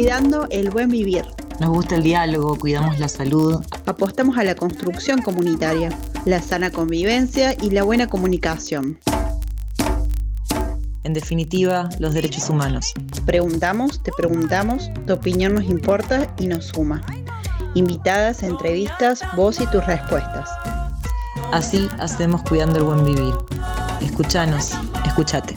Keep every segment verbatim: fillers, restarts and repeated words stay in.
Cuidando el buen vivir. Nos gusta el diálogo, cuidamos la salud. Apostamos a la construcción comunitaria, la sana convivencia y la buena comunicación. En definitiva, los derechos humanos. Preguntamos, te preguntamos, tu opinión nos importa y nos suma. Invitadas, entrevistas, vos y tus respuestas. Así hacemos Cuidando el buen vivir. Escuchanos, escúchate.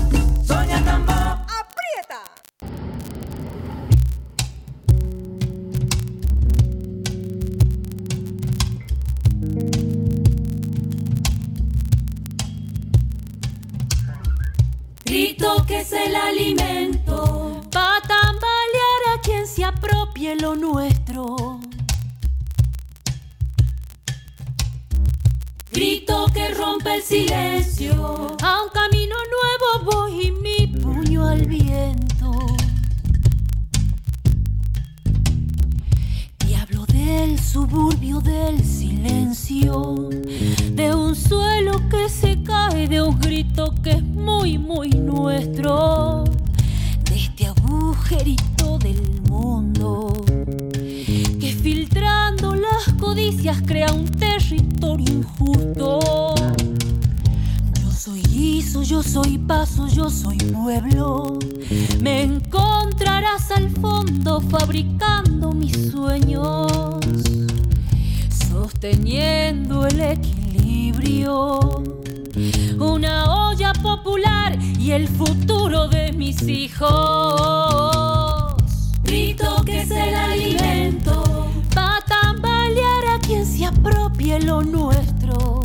Grito que es el alimento, pa' tambalear a quien se apropie lo nuestro. Grito que rompe el silencio, a un camino nuevo voy y mi puño al viento. Y hablo del suburbio del silencio, de un suelo que se cae, de un grito que es muy, muy nuestro, de este agujerito del mundo que filtrando las codicias crea un territorio injusto. Yo soy guiso, yo soy paso, yo soy pueblo. Me encontrarás al fondo fabricando mis sueños, sosteniendo el equilibrio, una olla popular y el futuro de mis hijos. Grito que es el alimento, pa' tambalear a quien se apropie lo nuestro.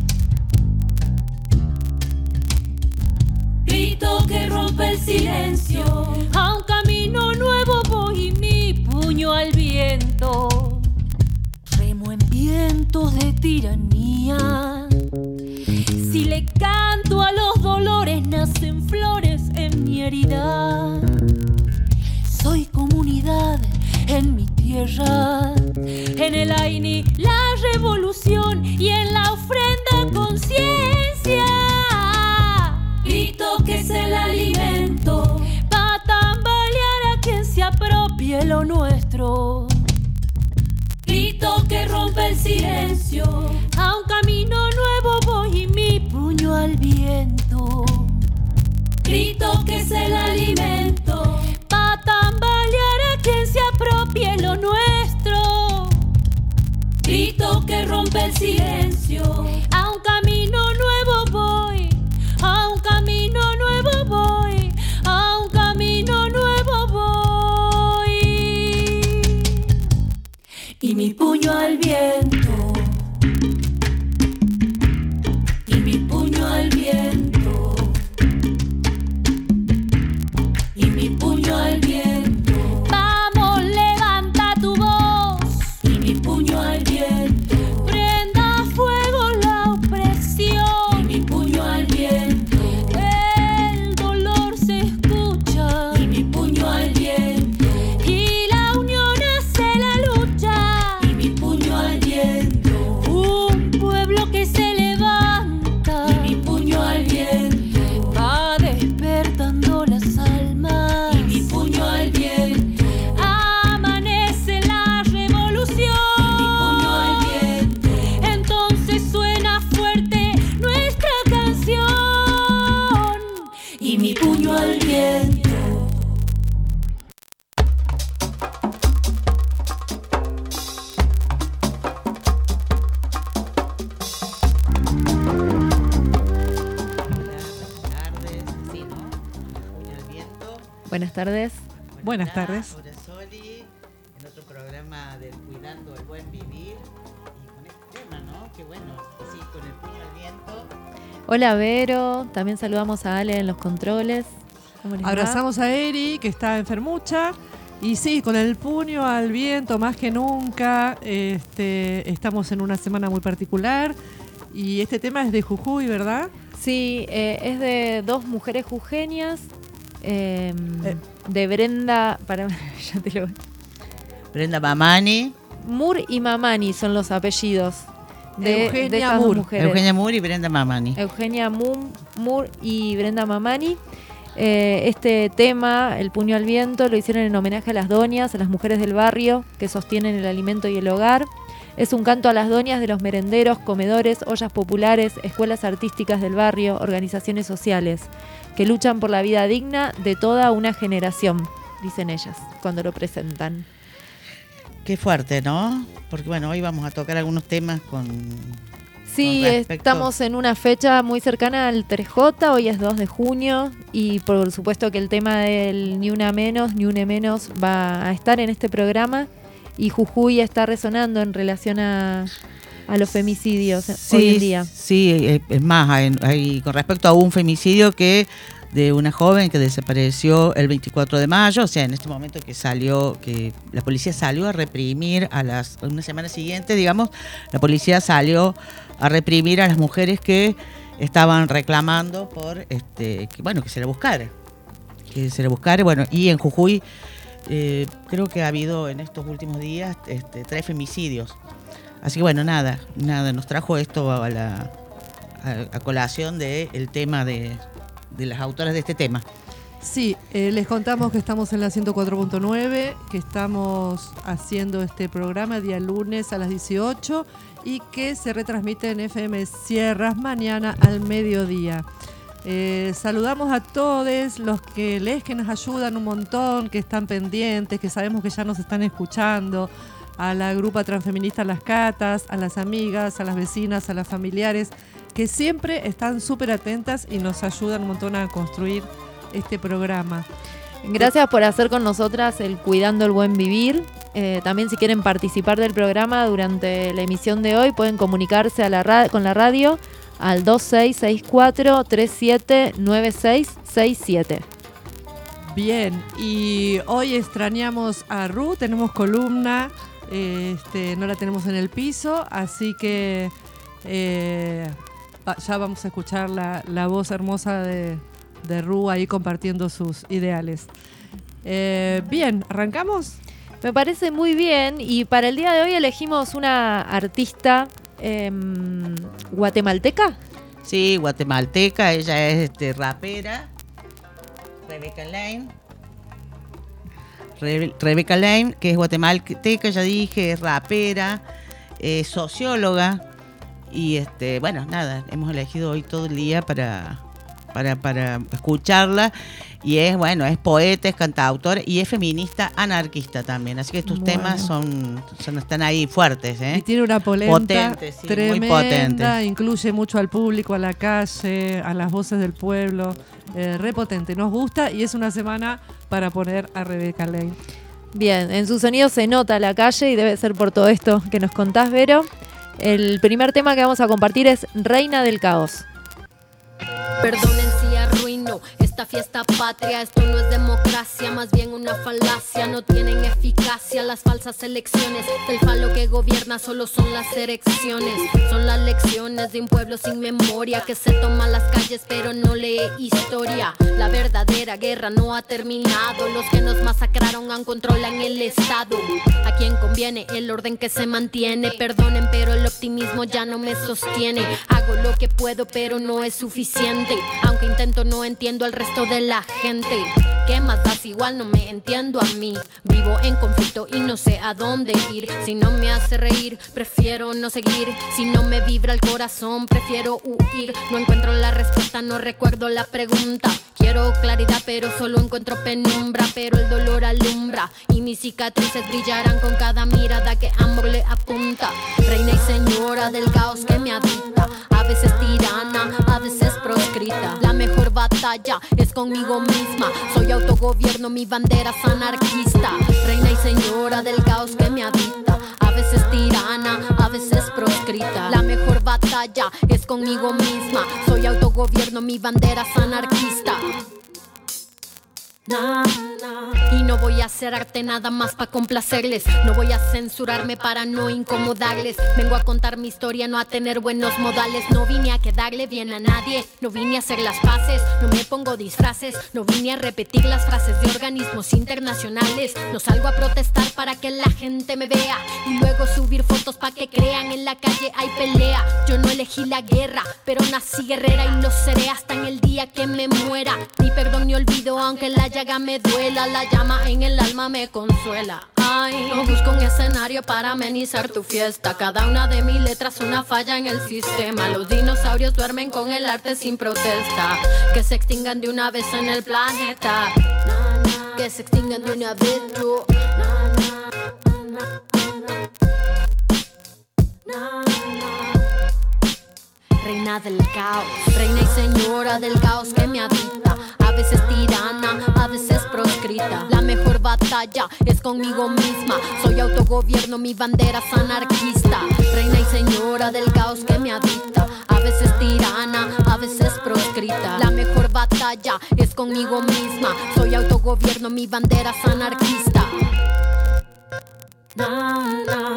Grito que rompe el silencio, a un camino nuevo voy y mi puño al viento. Remo en vientos de tiranía, si le canto a los dolores nacen flores en mi herida. Soy comunidad en mi tierra, en el A I N I la revolución y en la ofrenda conciencia. Grito que es el alimento, pa' tambalear a quien se apropie lo nuestro. Grito que rompe el silencio, a un camino nuevo voy y mi puño al viento. Grito que es el alimento, pa' tambalear a quien se apropie lo nuestro. Grito que rompe el silencio, a un camino nuevo voy, a un camino nuevo voy, a un camino nuevo voy. Y mi puño al viento, y mi puño al viento, y mi puño al viento. Vamos, levanta tu voz, y mi puño al viento. Prenda fuego la opresión, y mi puño al viento. El dolor se escucha, y mi puño al viento. Y la unión hace la lucha, y mi puño al viento. Un pueblo que se levanta, y mi puño al viento. Va despertando las almas, y mi puño al viento. Amanece la revolución, y mi puño al viento. Entonces suena fuerte nuestra canción, y mi puño al viento. Buenas tardes. Buenas tardes. Laura Soli, en otro programa del Cuidando el Buen Vivir. Y con este tema, ¿no? Qué bueno, sí, con el puño al viento. Hola Vero, también saludamos a Ale en los controles. ¿Cómo les va? Abrazamos a Eri, que está enfermucha. Y sí, con el puño al viento, más que nunca. Este, estamos en una semana muy particular. Y este tema es de Jujuy, ¿verdad? Sí, eh, es de dos mujeres jujeñas. Eh, eh. De Brenda, para, ya te lo... Brenda Mamani. Mur y Mamani son los apellidos de, Eugenia de estas Mur. dos mujeres. Eugenia Mur y Brenda Mamani. Eugenia Mur, Mur y Brenda Mamani. Eh, este tema, El puño al viento, lo hicieron en homenaje a las doñas, a las mujeres del barrio que sostienen el alimento y el hogar. Es un canto a las doñas de los merenderos, comedores, ollas populares, escuelas artísticas del barrio, organizaciones sociales, que luchan por la vida digna de toda una generación, dicen ellas, cuando lo presentan. Qué fuerte, ¿no? Porque bueno, hoy vamos a tocar algunos temas con... Sí, con respecto... estamos en una fecha muy cercana al tres J, hoy es dos de junio, y por supuesto que el tema del Ni Una Menos, Ni Une Menos va a estar en este programa. Y Jujuy está resonando en relación a, a los femicidios sí, hoy en día. Sí, es más, hay, hay, con respecto a un femicidio que de una joven que desapareció el veinticuatro de mayo, o sea, en este momento que salió, que la policía salió a reprimir a las, una semana siguiente, digamos, la policía salió a reprimir a las mujeres que estaban reclamando por, este, que, bueno, que se le buscara, que se le buscara, bueno, y en Jujuy Eh, creo que ha habido en estos últimos días este, tres femicidios. Así que bueno, nada, nada, nos trajo esto a la a, a colación del de tema de, de las autoras de este tema. Sí, eh, les contamos que estamos en la ciento cuatro punto nueve, que estamos haciendo este programa día lunes a las dieciocho y que se retransmite en F M Sierras mañana al mediodía. Eh, saludamos a todos los que les que nos ayudan un montón, que están pendientes, que sabemos que ya nos están escuchando, a la grupa transfeminista Las Catas, a las amigas, a las vecinas, a las familiares, que siempre están súper atentas y nos ayudan un montón a construir este programa. Gracias por hacer con nosotras el Cuidando el Buen Vivir. Eh, también si quieren participar del programa durante la emisión de hoy, pueden comunicarse a la ra- con la radio al dos seis seis cuatro tres siete nueve seis seis siete. Bien, y hoy extrañamos a Ru, tenemos columna, eh, este, no la tenemos en el piso, así que eh, ya vamos a escuchar la, la voz hermosa de, de Ru ahí compartiendo sus ideales. Eh, bien, ¿arrancamos? Me parece muy bien, y para el día de hoy elegimos una artista Eh, guatemalteca. Sí, guatemalteca, ella es este, rapera, Rebecca Lane. Re- Rebecca Lane, que es guatemalteca, ya dije, es rapera, es socióloga y este, bueno, nada, hemos elegido hoy todo el día para, para, para escucharla. Y es, bueno, es poeta, es cantautora y es feminista anarquista también. Así que estos bueno. temas son, son están ahí fuertes, ¿eh? Y tiene una polenta potente, sí, tremenda, muy potente. Incluye mucho al público, a la calle, a las voces del pueblo. Eh, re potente, nos gusta y es una semana para poner a Rebecca Lane. Bien, en su sonido se nota la calle y debe ser por todo esto que nos contás, Vero. El primer tema que vamos a compartir es Reina del Caos. Perdonen si arruino esta fiesta patria, esto no es democracia, más bien una falacia, no tienen eficacia las falsas elecciones, del falo que gobierna solo son las erecciones, son las lecciones de un pueblo sin memoria, que se toma las calles pero no lee historia, la verdadera guerra no ha terminado, los que nos masacraron aún controlan el estado, a quien conviene el orden que se mantiene, perdonen pero el optimismo ya no me sostiene, hago lo que puedo pero no es suficiente, aunque intento no entiendo al resto de la gente. ¿Qué más das? Igual no me entiendo a mí. Vivo en conflicto y no sé a dónde ir. Si no me hace reír, prefiero no seguir. Si no me vibra el corazón, prefiero huir. No encuentro la respuesta, no recuerdo la pregunta. Quiero claridad, pero solo encuentro penumbra. Pero el dolor alumbra y mis cicatrices brillarán con cada mirada que amor le apunta. Reina y señora del caos que me habita, a veces tirana, a veces proscrita. La mejor batalla es conmigo misma. Soy autogobierno, mi bandera es anarquista. Reina y señora del caos que me habita, a veces tirana, a veces proscrita. La mejor batalla es conmigo misma. Soy autogobierno, mi bandera es anarquista. Nah, nah. Y no voy a hacer arte nada más para complacerles. No voy a censurarme para no incomodarles. Vengo a contar mi historia, no a tener buenos modales. No vine a quedarle bien a nadie, no vine a hacer las paces. No me pongo disfraces, no vine a repetir las frases de organismos internacionales. No salgo a protestar para que la gente me vea y luego subir fotos para que crean en la calle hay pelea. Yo no elegí la guerra, pero nací guerrera y lo seré hasta en el día que me muera. Ni perdón ni olvido amarga me duela, la llama en el alma me consuela. Ay, no busco un escenario para amenizar tu fiesta. Cada una de mis letras una falla en el sistema. Los dinosaurios duermen con el arte sin protesta. Que se extingan de una vez en el planeta. Que se extingan de una vez, tú. Reina del caos, reina y señora del caos que me habita. A veces tirana, a veces proscrita. La mejor batalla es conmigo misma. Soy autogobierno, mi bandera es anarquista. Reina y señora del caos que me habita. A veces tirana, a veces proscrita. La mejor batalla es conmigo misma. Soy autogobierno, mi bandera es anarquista. Na, na.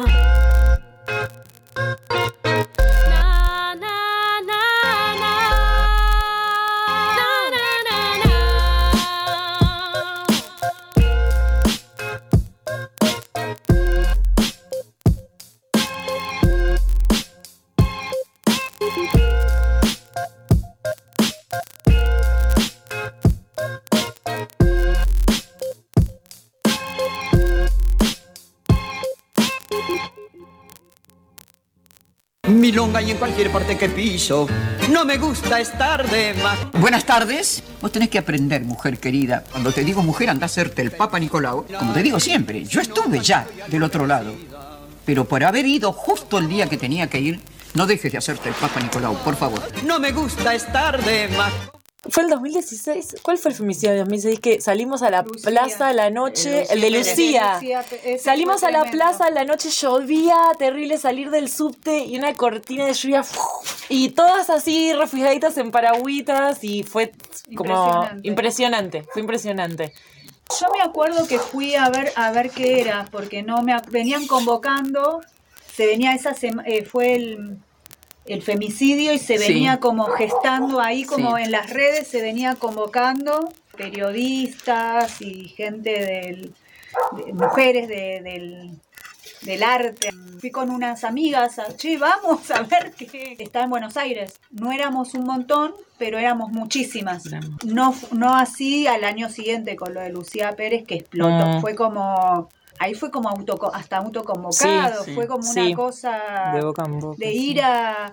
Milonga y en cualquier parte que piso, no me gusta estar de más. Buenas tardes. Vos tenés que aprender, mujer querida. Cuando te digo mujer, andá a hacerte el Papa Nicolau. Como te digo siempre, yo estuve ya del otro lado. Pero por haber ido justo el día que tenía que ir, no dejes de hacerte el Papa Nicolau, por favor. No me gusta estar de más. ¿Fue el dos mil dieciséis? ¿Cuál fue el femicidio de dos mil dieciséis? Que salimos a la Lucía, plaza a la noche, el, el de Lucía. Lucía salimos a la plaza a la noche, llovía, terrible salir del subte y una cortina de lluvia. Y todas así refugiaditas en paragüitas y fue como impresionante. impresionante, fue impresionante. Yo me acuerdo que fui a ver a ver qué era, porque no me venían convocando, se venía esa sema, eh, fue el... el femicidio y se venía sí. como gestando ahí, como sí. en las redes se venía convocando periodistas y gente del, de, mujeres de, del, del arte. Fui con unas amigas, che, vamos a ver qué está en Buenos Aires. No éramos un montón, pero éramos muchísimas. No, no así al año siguiente con lo de Lucía Pérez, que explotó. Mm. Fue como... Ahí fue como auto, hasta autoconvocado, sí, sí, fue como una sí, cosa de, boca en boca, de ir sí. a...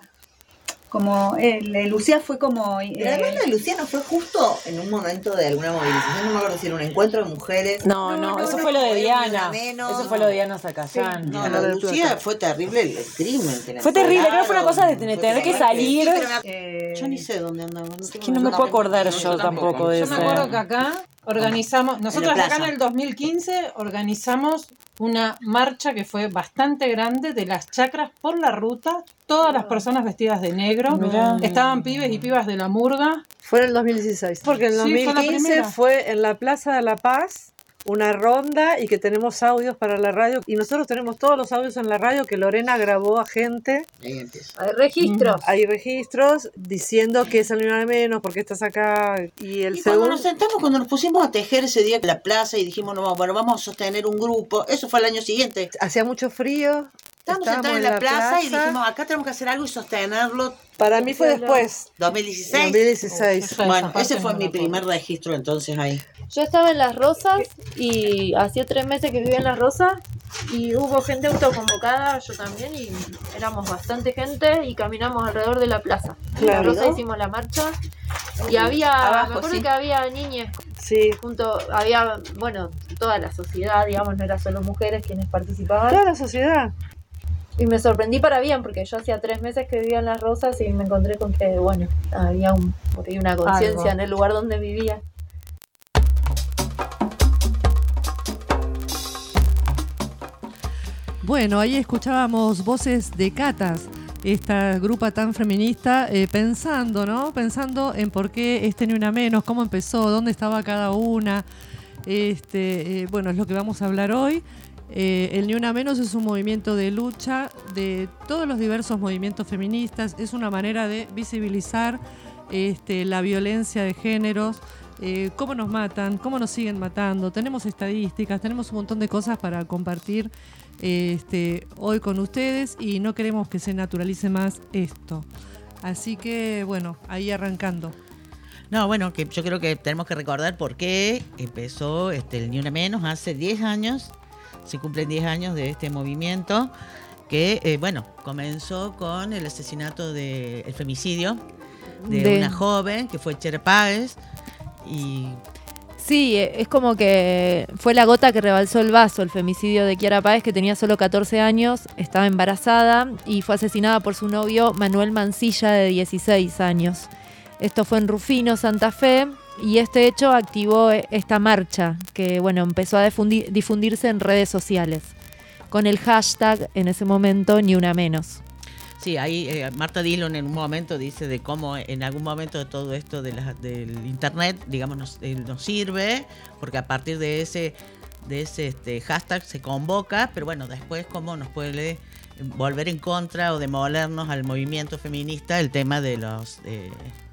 Como el de Lucía fue como... Eh, Pero además la de Lucía no fue justo en un momento de alguna movilización, no me acuerdo si era un encuentro de mujeres. No, no, no, no eso no, fue lo de Diana. Menos, eso fue lo de Diana Zacayán. Sí, no, lo de Lucía fue terrible el crimen. Fue terrible, creo que fue una cosa de tener, tener que salir. Sí, eh, yo ni sé dónde andamos. No es que no me puedo acordar yo, yo tampoco de eso. Yo me acuerdo que acá organizamos, nosotros acá en el dos mil quince organizamos una marcha que fue bastante grande de las chacras por la ruta, todas las personas vestidas de negro, Mirá. estaban pibes y pibas de la murga. Fue en el dos mil dieciséis, porque en el dos mil quince sí, fue, fue en la Plaza de la Paz una ronda y que tenemos audios para la radio y nosotros tenemos todos los audios en la radio que Lorena grabó a gente. Hay registros. Mm, hay registros diciendo que es el Ni Una Menos, porque estás acá. Y el y segundo... cuando nos sentamos, cuando nos pusimos a tejer ese día en la plaza y dijimos, no, bueno, vamos a sostener un grupo, eso fue el año siguiente. Hacía mucho frío. Estábamos sentados en la, la plaza, plaza y dijimos, acá tenemos que hacer algo y sostenerlo. Para mí fue después. dos mil dieciséis. dos mil dieciséis. Bueno, ese fue mi primer registro entonces ahí. Yo estaba en Las Rosas y hacía tres meses que vivía en Las Rosas y hubo gente autoconvocada, yo también, y éramos bastante gente y caminamos alrededor de la plaza. En Las Rosas hicimos la marcha y había, Abajo, me acuerdo sí. que había niñas. Sí. Junto, había, bueno, toda la sociedad, digamos, no era solo mujeres quienes participaban. Toda la sociedad. Y me sorprendí para bien, porque yo hacía tres meses que vivía en Las Rosas y me encontré con que, bueno, había un, por ahí una conciencia en el lugar donde vivía. Bueno, ahí escuchábamos voces de Catas, esta grupa tan feminista, eh, pensando, ¿no? Pensando en por qué este Ni Una Menos, cómo empezó, dónde estaba cada una. Este, eh, bueno, es lo que vamos a hablar hoy. Eh, el Ni Una Menos es un movimiento de lucha de todos los diversos movimientos feministas. Es una manera de visibilizar este, la violencia de géneros, eh, cómo nos matan, cómo nos siguen matando. Tenemos estadísticas, tenemos un montón de cosas para compartir este, hoy con ustedes y no queremos que se naturalice más esto. Así que, bueno, ahí arrancando. No, bueno, que yo creo que tenemos que recordar por qué empezó este, el Ni Una Menos hace diez años, se cumplen diez años de este movimiento, que, eh, bueno, comenzó con el asesinato, de, el femicidio de, de una joven que fue Cher Páez, y... Sí, es como que fue la gota que rebalsó el vaso, el femicidio de Kiara Páez, que tenía solo catorce años, estaba embarazada y fue asesinada por su novio Manuel Mancilla, de dieciséis años. Esto fue en Rufino, Santa Fe, y este hecho activó esta marcha que, bueno, empezó a difundir, difundirse en redes sociales, con el hashtag en ese momento Ni Una Menos. Sí, ahí eh, Marta Dillon en un momento dice de cómo en algún momento de todo esto de la, del internet, digamos, nos, eh, nos sirve, porque a partir de ese de ese este, hashtag se convoca, pero bueno, después cómo nos puede volver en contra o demolernos al movimiento feminista el tema de los... Eh,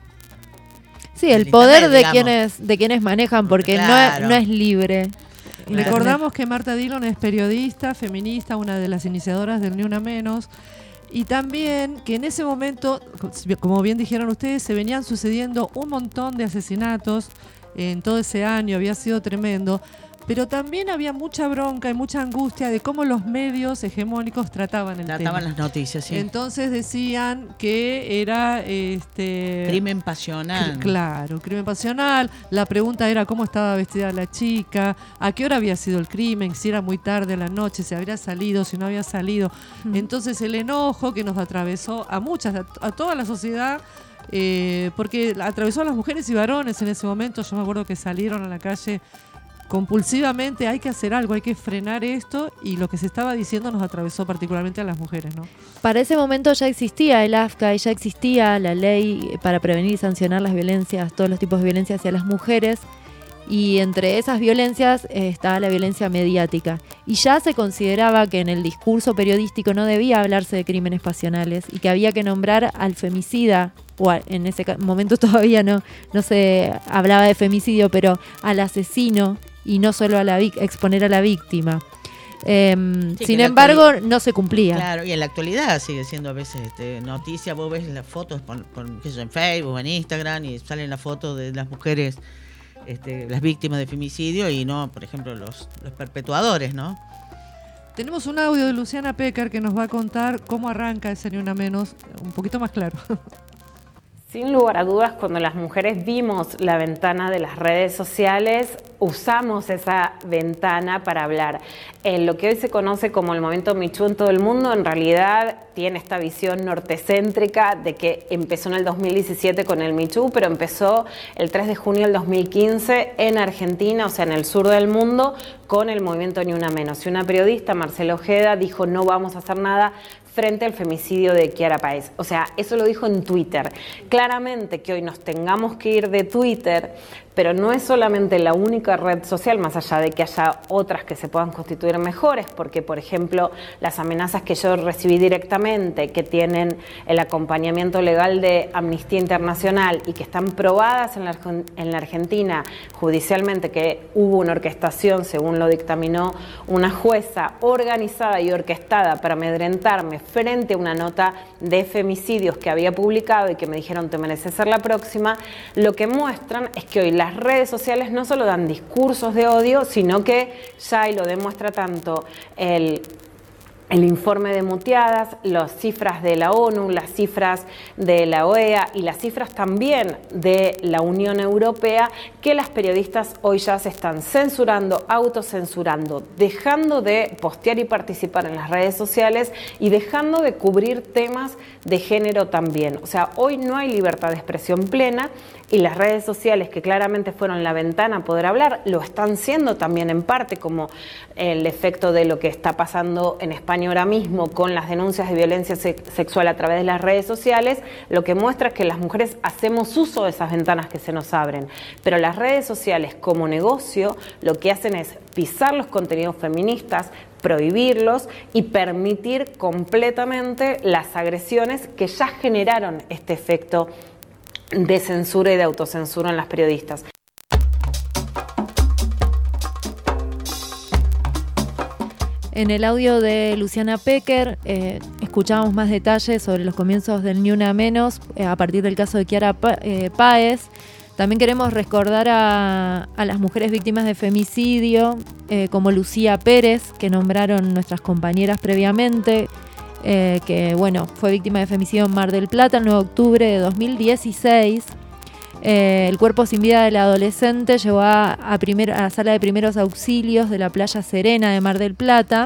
sí, el poder internet, de quienes de quienes manejan, porque claro. no, es, no es libre. Recordamos que Marta Dillon es periodista, feminista, una de las iniciadoras del Ni Una Menos. Y también que en ese momento, como bien dijeron ustedes, se venían sucediendo un montón de asesinatos en todo ese año, había sido tremendo, pero también había mucha bronca y mucha angustia de cómo los medios hegemónicos trataban el trataban tema. Trataban las noticias, sí. Entonces decían que era... este crimen pasional. Claro, crimen pasional. La pregunta era cómo estaba vestida la chica, a qué hora había sido el crimen, si era muy tarde en la noche, si habría salido, si no había salido. Mm. Entonces el enojo que nos atravesó a muchas, a, a toda la sociedad, eh, porque atravesó a las mujeres y varones en ese momento. Yo me acuerdo que salieron a la calle compulsivamente, hay que hacer algo, hay que frenar esto, y lo que se estaba diciendo nos atravesó particularmente a las mujeres, ¿no? Para ese momento ya existía el A F C A y ya existía la ley para prevenir y sancionar las violencias, todos los tipos de violencia hacia las mujeres, y entre esas violencias eh, estaba la violencia mediática, y ya se consideraba que en el discurso periodístico no debía hablarse de crímenes pasionales y que había que nombrar al femicida, o a, en ese momento todavía no, no se hablaba de femicidio, pero al asesino, y no solo a la exponer a la víctima. Eh, sí, sin embargo, no se cumplía. Claro, y en la actualidad sigue siendo a veces este, noticia. Vos ves las fotos por, por, qué sé yo, en Facebook, en Instagram, y salen las fotos de las mujeres, este, las víctimas de femicidio, y no, por ejemplo, los, los perpetuadores, ¿no? Tenemos un audio de Luciana Pecker que nos va a contar cómo arranca ese Ni Una Menos, un poquito más claro. Sin lugar a dudas, cuando las mujeres vimos la ventana de las redes sociales, usamos esa ventana para hablar. En lo que hoy se conoce como el movimiento Me Too en todo el mundo, en realidad tiene esta visión nortecéntrica de que empezó en el dos mil diecisiete con el Me Too, pero empezó el tres de junio del dos mil quince en Argentina, o sea, en el sur del mundo, con el movimiento Ni Una Menos. Y una periodista, Marcela Ojeda, dijo: no vamos a hacer nada frente al femicidio de Kiara Páez. O sea, eso lo dijo en Twitter. Claramente que hoy nos tengamos que ir de Twitter, pero no es solamente la única red social, más allá de que haya otras que se puedan constituir mejores, porque, por ejemplo, las amenazas que yo recibí directamente, que tienen el acompañamiento legal de Amnistía Internacional y que están probadas en la, en la Argentina judicialmente, que hubo una orquestación, según lo dictaminó una jueza, organizada y orquestada para amedrentarme frente a una nota de femicidios que había publicado y que me dijeron: te mereces ser la próxima, lo que muestran es que hoy las redes sociales no solo dan discursos de odio, sino que ya, y lo demuestra tanto el... el informe de muteadas, las cifras de la ONU, las cifras de la O E A y las cifras también de la Unión Europea, que las periodistas hoy ya se están censurando, autocensurando, dejando de postear y participar en las redes sociales y dejando de cubrir temas de género también. O sea, hoy no hay libertad de expresión plena, y las redes sociales, que claramente fueron la ventana a poder hablar, lo están siendo también en parte, como el efecto de lo que está pasando en España ahora mismo con las denuncias de violencia sexual a través de las redes sociales, lo que muestra es que las mujeres hacemos uso de esas ventanas que se nos abren. Pero las redes sociales como negocio lo que hacen es pisar los contenidos feministas, prohibirlos y permitir completamente las agresiones que ya generaron este efecto de censura y de autocensura en las periodistas. En el audio de Luciana Pecker eh, escuchábamos más detalles sobre los comienzos del Ni Una Menos eh, a partir del caso de Kiara Páez. También queremos recordar a, a las mujeres víctimas de femicidio, eh, como Lucía Pérez, que nombraron nuestras compañeras previamente, eh, que bueno, fue víctima de femicidio en Mar del Plata el nueve de octubre de dos mil dieciséis. Eh, el cuerpo sin vida del adolescente llegó a, a, primer, a la sala de primeros auxilios de la Playa Serena de Mar del Plata.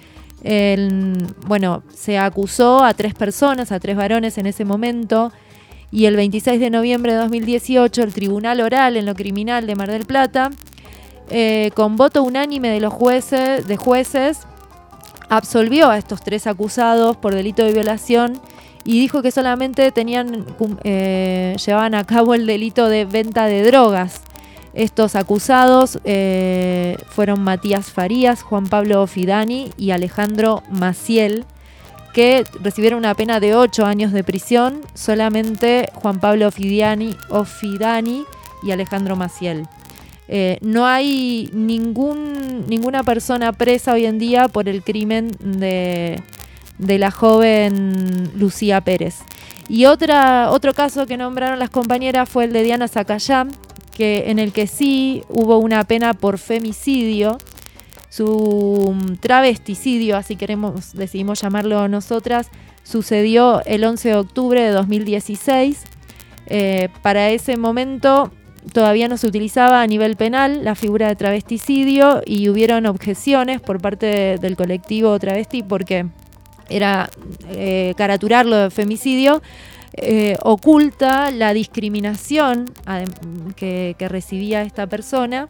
El, bueno, se acusó a tres personas, a tres varones en ese momento, y el veintiséis de noviembre de dos mil dieciocho el Tribunal Oral en lo Criminal de Mar del Plata, eh, con voto unánime de los jueces, de jueces, absolvió a estos tres acusados por delito de violación y dijo que solamente tenían, eh, llevaban a cabo el delito de venta de drogas. Estos acusados eh, fueron Matías Farías, Juan Pablo Ofidani y Alejandro Maciel, que recibieron una pena de ocho años de prisión. Solamente Juan Pablo Ofidani, Ofidani y Alejandro Maciel. Eh, no hay ningún, ninguna persona presa hoy en día por el crimen de, de la joven Lucía Pérez. Y otra, otro caso que nombraron las compañeras fue el de Diana Zacayán, que, en el que sí hubo una pena por femicidio. Su travesticidio, así queremos, decidimos llamarlo nosotras, sucedió el once de octubre de dos mil dieciséis. Eh, para ese momento todavía no se utilizaba a nivel penal la figura de travesticidio y hubieron objeciones por parte de, del colectivo travesti porque era eh, caraturarlo de femicidio. Eh, oculta la discriminación que, que recibía esta persona.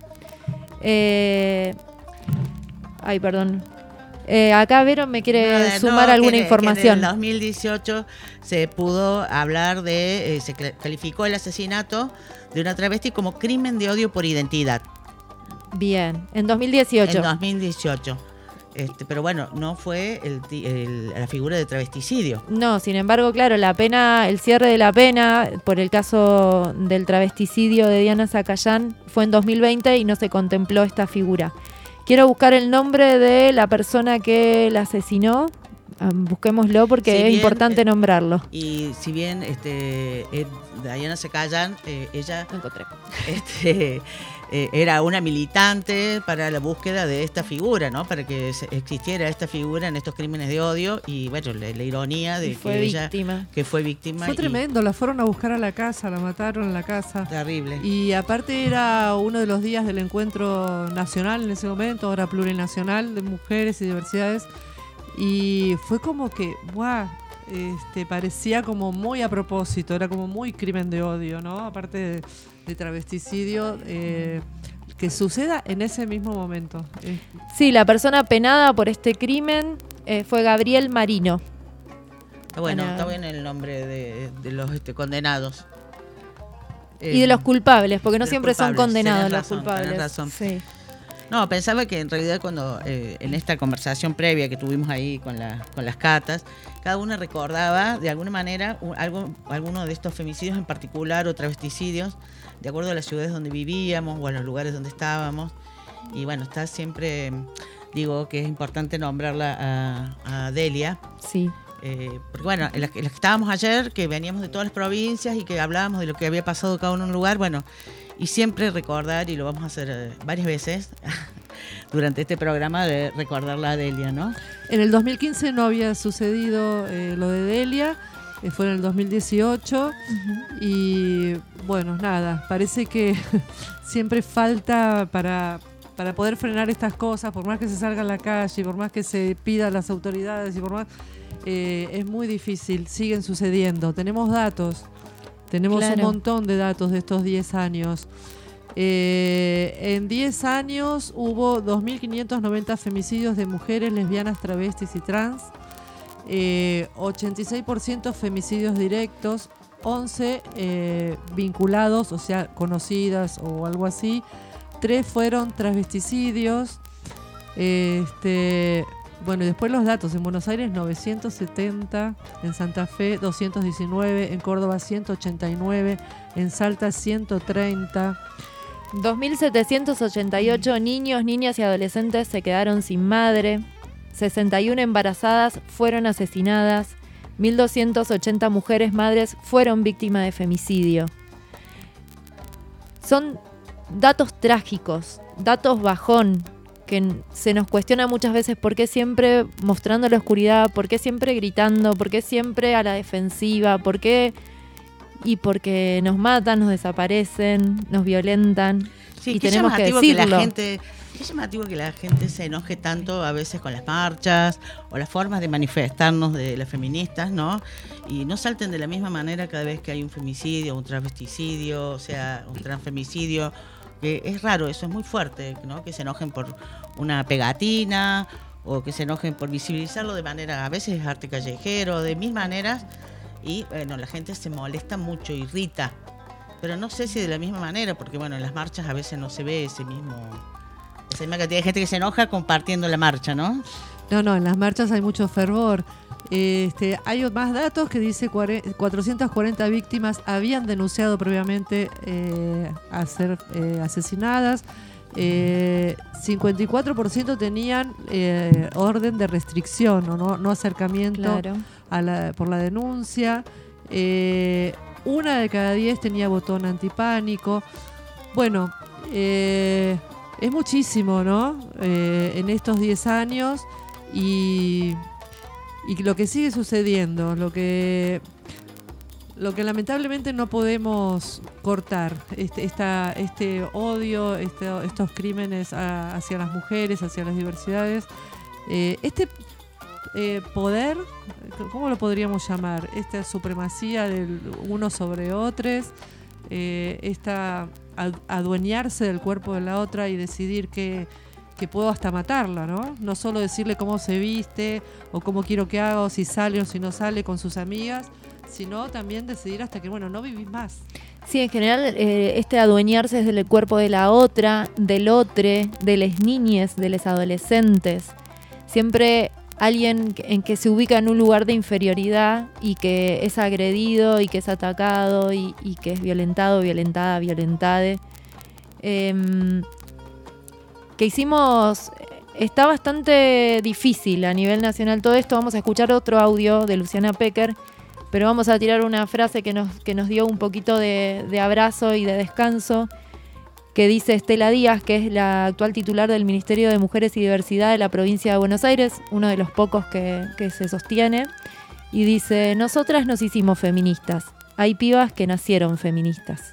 Eh, ay, perdón. Eh, acá Vero me quiere no, sumar no, alguna que, información. Que en el dos mil dieciocho se pudo hablar de, eh, se calificó el asesinato de una travesti como crimen de odio por identidad. Bien, en dos mil dieciocho. En dos mil dieciocho. Este, pero bueno, no fue el, el, la figura de travesticidio. No, sin embargo, claro, la pena, el cierre de la pena por el caso del travesticidio de Diana Zacayán fue en dos mil veinte y no se contempló esta figura. Quiero buscar el nombre de la persona que la asesinó. Busquémoslo porque si es bien, importante eh, nombrarlo. Y si bien este, eh, Diana Zacayán, eh, ella encontré. Este, eh, era una militante para la búsqueda de esta figura, ¿no? Para que existiera esta figura en estos crímenes de odio y bueno, la, la ironía de fue que víctima. ella que fue víctima. Fue y, tremendo, la fueron a buscar a la casa, la mataron en la casa. Terrible. Y aparte era uno de los días del encuentro nacional en ese momento, ahora plurinacional de mujeres y diversidades. Y fue como que, ¡guau! Este, parecía como muy a propósito, era como muy crimen de odio, ¿no? Aparte de, de travesticidio, eh, que suceda en ese mismo momento. Eh. Sí, la persona penada por este crimen eh, fue Gabriel Marino. Bueno, está bien el nombre de, de los este, condenados. Y eh, de los culpables, porque no siempre culpables. son condenados los razón, culpables. Tenés razón. Sí. No, pensaba que en realidad cuando eh, en esta conversación previa que tuvimos ahí con, la, con las catas, cada una recordaba de alguna manera un, algo, alguno de estos femicidios en particular o travesticidios, de acuerdo a las ciudades donde vivíamos o a los lugares donde estábamos. Y bueno, está siempre, digo que es importante nombrarla a, a Delia. Sí. Eh, porque bueno, en las, en las que estábamos ayer, que veníamos de todas las provincias y que hablábamos de lo que había pasado cada uno en un lugar, bueno, y siempre recordar, y lo vamos a hacer eh, varias veces durante este programa, de recordarla a Delia, ¿no? En el dos mil quince no había sucedido eh, lo de Delia, eh, fue en el dos mil dieciocho, uh-huh. Y bueno, nada, parece que siempre falta para, para poder frenar estas cosas, por más que se salga a la calle, por más que se pida a las autoridades y por más... Eh, es muy difícil, siguen sucediendo. Tenemos datos, tenemos claro. un montón de datos de estos diez años. Eh, en diez años hubo dos mil quinientos noventa femicidios de mujeres, lesbianas, travestis y trans, eh, ochenta y seis por ciento femicidios directos, once eh, vinculados, o sea, conocidas o algo así, tres fueron travesticidios. Este... Bueno, y después los datos. En Buenos Aires novecientos setenta, en Santa Fe doscientos diecinueve, en Córdoba ciento ochenta y nueve, en Salta ciento treinta. dos mil setecientos ochenta y ocho niños, niñas y adolescentes se quedaron sin madre. sesenta y una embarazadas fueron asesinadas. mil doscientas ochenta mujeres madres fueron víctimas de femicidio. son datos trágicos, datos bajón, que se nos cuestiona muchas veces por qué siempre mostrando la oscuridad, por qué siempre gritando, por qué siempre a la defensiva, por qué... Y porque nos matan, nos desaparecen, nos violentan. Sí, y qué tenemos que llamativo decirlo. que la gente, qué llamativo que la gente se enoje tanto a veces con las marchas o las formas de manifestarnos de las feministas, ¿no? Y no salten de la misma manera cada vez que hay un femicidio, un transvesticidio, o sea, un transfemicidio. Que es raro, eso es muy fuerte, ¿no? Que se enojen por una pegatina o que se enojen por visibilizarlo de manera, a veces es arte callejero, de mil maneras. Y bueno, la gente se molesta mucho, irrita, pero no sé si de la misma manera, porque bueno, en las marchas a veces no se ve ese mismo, esa misma cantidad de gente que se enoja compartiendo la marcha, ¿no? No, no, en las marchas hay mucho fervor. Este, hay más datos que dice cuatrocientas cuarenta víctimas habían denunciado previamente eh, a ser eh, asesinadas. Eh, cincuenta y cuatro por ciento tenían eh, orden de restricción o no, no acercamiento Claro. a la, por la denuncia. Eh, una de cada diez tenía botón antipánico. Bueno, eh, es muchísimo, ¿no? Eh, en estos diez años y, y lo que sigue sucediendo, lo que... Lo que lamentablemente no podemos cortar, este, esta, este odio, este, estos crímenes a, hacia las mujeres, hacia las diversidades, eh, este eh, poder, ¿cómo lo podríamos llamar? Esta supremacía del uno sobre otros, eh, esta adueñarse del cuerpo de la otra y decidir que, que puedo hasta matarla, ¿no? No solo decirle cómo se viste o cómo quiero que haga o si sale o si no sale con sus amigas, sino también decidir hasta que, bueno, no vivís más. Sí, en general, eh, este adueñarse del cuerpo de la otra, del otro, de las niñas, de los adolescentes. Siempre alguien en que se ubica en un lugar de inferioridad y que es agredido y que es atacado y, y que es violentado, violentada, violentade. Eh, que hicimos... Está bastante difícil a nivel nacional todo esto. Vamos a escuchar otro audio de Luciana Pecker, pero vamos a tirar una frase que nos, que nos dio un poquito de, de abrazo y de descanso, que dice Estela Díaz, que es la actual titular del Ministerio de Mujeres y Diversidad de la provincia de Buenos Aires, uno de los pocos que, que se sostiene, y dice: nosotras nos hicimos feministas, hay pibas que nacieron feministas.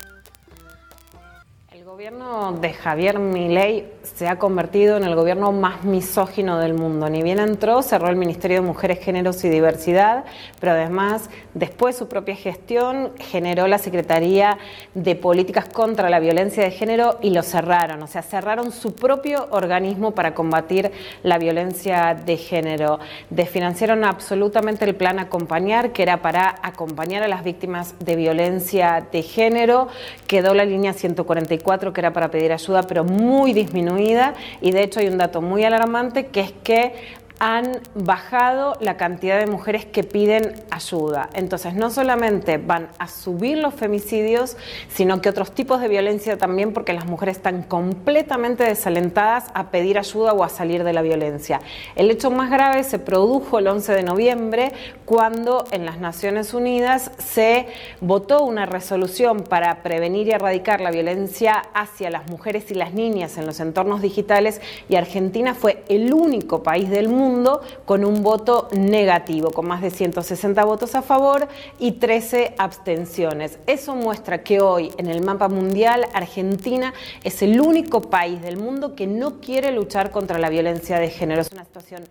El gobierno de Javier Milei se ha convertido en el gobierno más misógino del mundo. Ni bien entró, cerró el Ministerio de Mujeres, Géneros y Diversidad, pero además, después de su propia gestión, generó la Secretaría de Políticas contra la Violencia de Género y lo cerraron. O sea, cerraron su propio organismo para combatir la violencia de género. Desfinanciaron absolutamente el plan Acompañar, que era para acompañar a las víctimas de violencia de género. Quedó la línea ciento cuarenta y cuatro, que era para pedir ayuda, pero muy disminuida. Y de hecho hay un dato muy alarmante, que es que han bajado la cantidad de mujeres que piden ayuda. Entonces, no solamente van a subir los femicidios, sino que otros tipos de violencia también, porque las mujeres están completamente desalentadas a pedir ayuda o a salir de la violencia. El hecho más grave se produjo el once de noviembre, cuando en las Naciones Unidas se votó una resolución para prevenir y erradicar la violencia hacia las mujeres y las niñas en los entornos digitales, y Argentina fue el único país del mundo con un voto negativo, con más de ciento sesenta votos a favor y trece abstenciones. Eso muestra que hoy, en el mapa mundial, Argentina es el único país del mundo que no quiere luchar contra la violencia de género. Es una situación...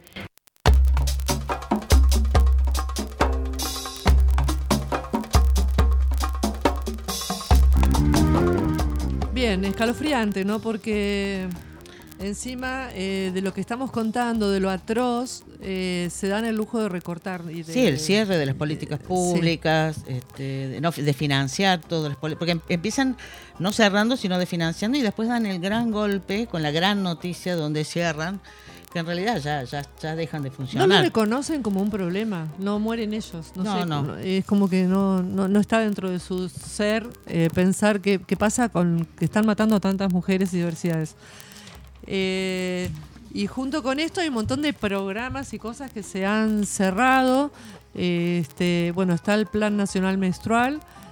Bien, escalofriante, ¿no? Porque... encima eh, de lo que estamos contando, de lo atroz, eh, se dan el lujo de recortar. Y de, sí, el cierre de las políticas públicas, sí. este, de, no, de financiar todo, las porque empiezan no cerrando, sino de financiando, y después dan el gran golpe con la gran noticia donde cierran, que en realidad ya, ya, ya dejan de funcionar. No lo reconocen como un problema, no mueren ellos. No, no, sé, no. Es como que no, no, no está dentro de su ser eh, pensar qué pasa con que están matando a tantas mujeres y diversidades. Eh, y junto con esto hay un montón de programas y cosas que se han cerrado. Eh, este, bueno, está el Plan Nacional Menstrual.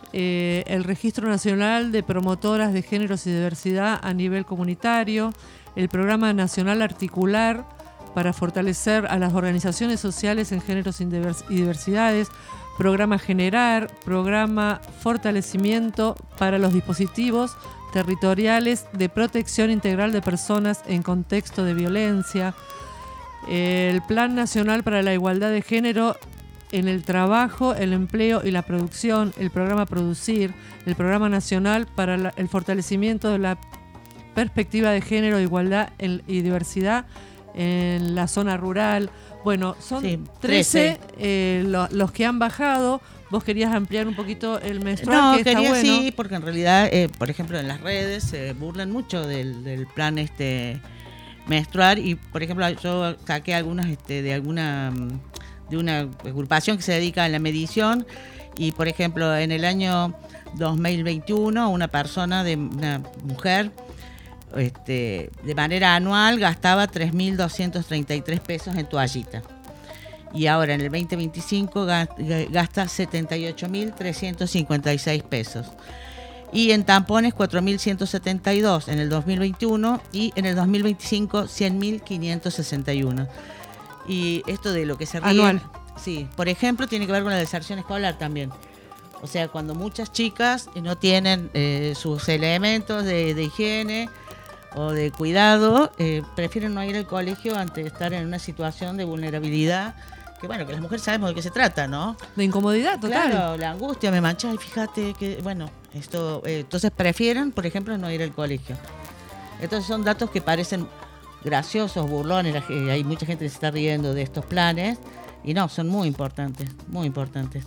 eh, el Registro Nacional de Promotoras de Géneros y Diversidad a nivel comunitario, el Programa Nacional Articular para fortalecer a las organizaciones sociales en géneros y diversidades, Programa Generar, Programa Fortalecimiento para los dispositivos territoriales de protección integral de personas en contexto de violencia, el Plan Nacional para la Igualdad de Género en el Trabajo, el Empleo y la Producción, el Programa Producir, el Programa Nacional para la, el Fortalecimiento de la Perspectiva de Género, Igualdad y Diversidad en la zona rural. Bueno, son sí, trece eh, lo, los que han bajado. Vos querías ampliar un poquito el menstrual, no, que quería está bueno. Sí, porque en realidad, eh, por ejemplo, en las redes se burlan mucho del, del plan este menstrual y, por ejemplo, yo saqué algunas este, de alguna de una agrupación que se dedica a la medición y, por ejemplo, en el año dos mil veintiuno una persona, de una mujer, este, de manera anual gastaba tres mil doscientos treinta y tres pesos en toallita. Y ahora en el veinte veinticinco gasta setenta y ocho mil trescientos cincuenta y seis pesos. Y en tampones cuatro mil ciento setenta y dos en el dos mil veintiuno y en el dos mil veinticinco cien mil quinientos sesenta y uno. Y esto de lo que se ríe, anual. Sí, por ejemplo, tiene que ver con la deserción escolar también. O sea, cuando muchas chicas no tienen eh, sus elementos de, de higiene o de cuidado, eh, prefieren no ir al colegio antes de estar en una situación de vulnerabilidad, que bueno, que las mujeres sabemos de qué se trata, ¿no? De incomodidad total. Claro, la angustia, me mancha y fíjate que, bueno, esto, eh, entonces prefieren, por ejemplo, no ir al colegio. Entonces son datos que parecen graciosos, burlones, la, eh, hay mucha gente que se está riendo de estos planes, y no, son muy importantes, muy importantes.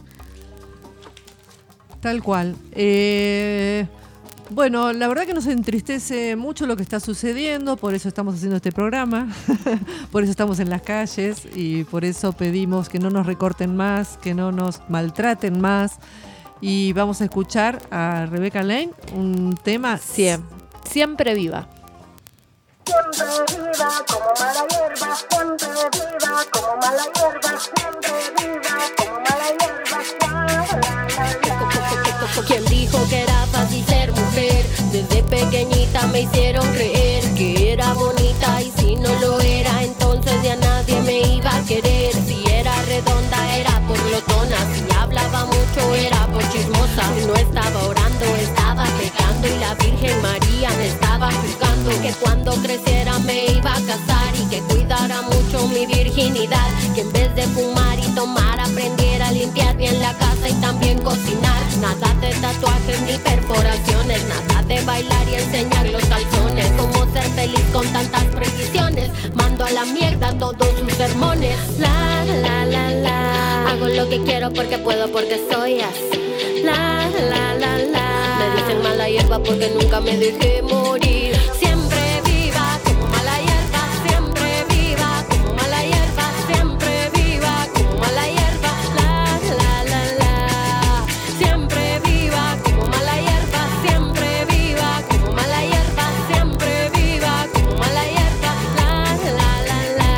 Tal cual. Eh, bueno, la verdad que nos entristece mucho lo que está sucediendo, por eso estamos haciendo este programa, por eso estamos en las calles y por eso pedimos que no nos recorten más, que no nos maltraten más. Y vamos a escuchar a Rebecca Lane, un tema Siem, siempre viva. Siempre viva como mala hierba, siempre viva como mala hierba, siempre viva como mala hierba. ¿Quién dijo que era fácil ser mujer? Desde pequeñita me hicieron creer que era bonita y si no lo era, entonces ya nadie me iba a querer. Si era redonda era por glotona, si hablaba mucho era por chismosa. No estaba orando, estaba pecando y la Virgen María me estaba juzgando. Que cuando creciera me iba a casar y que cuidara mucho mi virginidad. Que en vez de fumar y tomar aprendiera a limpiar bien la casa y también cocinar. Nada de tatuajes ni perforaciones, nada de bailar y enseñar los calzones. Cómo ser feliz con tantas precisiones, mando a la mierda todos sus sermones. La, la, la, la, hago lo que quiero porque puedo, porque soy así. La, la, la, la, me dicen mala hierba porque nunca me dejé morir. Siempre viva como mala hierba, siempre viva como mala hierba, siempre viva como mala hierba. La, la, la, la, siempre viva como mala hierba, siempre viva como mala hierba, siempre viva como mala hierba. La, la, la, la.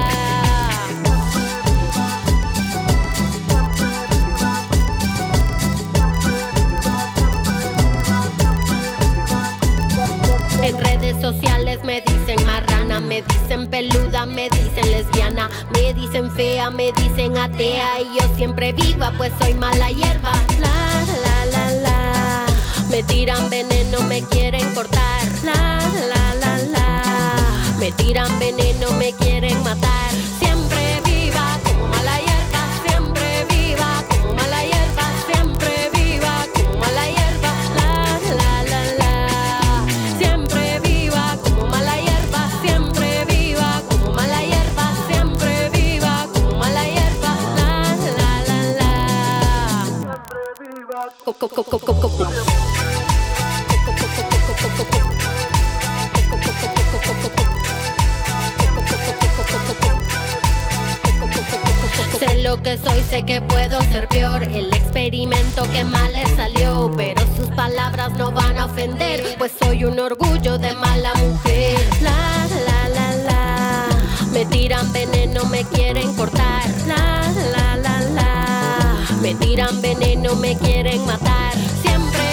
En redes sociales me dicen marrana, me dicen peluda, me dicen lesbiana, me dicen fea, me dicen atea y yo siempre viva pues soy mala hierba. La, la, la, la, me tiran veneno, me quieren cortar. La, la, la, la, me tiran veneno, me quieren matar. Siempre viva como mala hierba, siempre viva como mala hierba, siempre viva como mala hierba. La, la, la, la, siempre viva como mala hierba, siempre viva como mala hierba, siempre viva como mala hierba. La, la, la, la, siempre viva como mala hierba. Sé lo que soy, sé que puedo ser peor. El experimento que mal le salió, pero sus palabras no van a ofender, pues soy un orgullo de mala mujer. La, la, la, la, me tiran veneno, me quieren cortar. La, la, la, la, me tiran veneno, me quieren matar. Siempre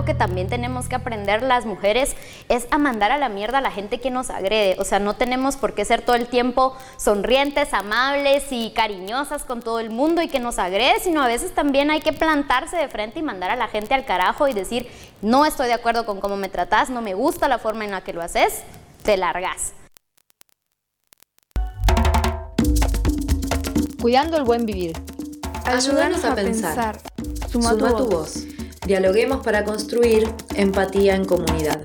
algo que también tenemos que aprender las mujeres es a mandar a la mierda a la gente que nos agrede. O sea, no tenemos por qué ser todo el tiempo sonrientes, amables y cariñosas con todo el mundo y que nos agrede, sino a veces también hay que plantarse de frente y mandar a la gente al carajo y decir, no estoy de acuerdo con cómo me tratás, no me gusta la forma en la que lo haces, te largas. Cuidando el buen vivir. Ayúdanos a pensar. Suma, Suma tu, tu voz. voz. Dialoguemos para construir empatía en comunidad.